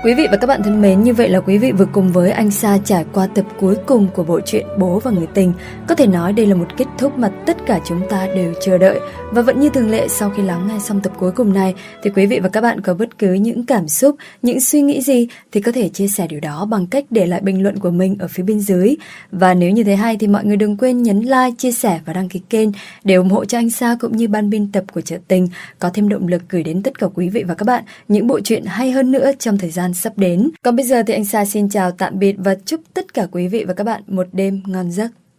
Quý vị và các bạn thân mến, như vậy là quý vị vừa cùng với anh Sa trải qua tập cuối cùng của bộ truyện Bố và Người Tình. Có thể nói đây là một kết thúc mà tất cả chúng ta đều chờ đợi. Và vẫn như thường lệ, sau khi lắng nghe xong tập cuối cùng này thì quý vị và các bạn có bất cứ những cảm xúc, những suy nghĩ gì thì có thể chia sẻ điều đó bằng cách để lại bình luận của mình ở phía bên dưới. Và nếu như thấy hay thì mọi người đừng quên nhấn like, chia sẻ và đăng ký kênh để ủng hộ cho anh Sa cũng như ban biên tập của Chợ Tình có thêm động lực gửi đến tất cả quý vị và các bạn những bộ truyện hay hơn nữa trong thời gian sắp đến. Còn bây giờ thì anh Sa xin chào tạm biệt và chúc tất cả quý vị và các bạn một đêm ngon giấc.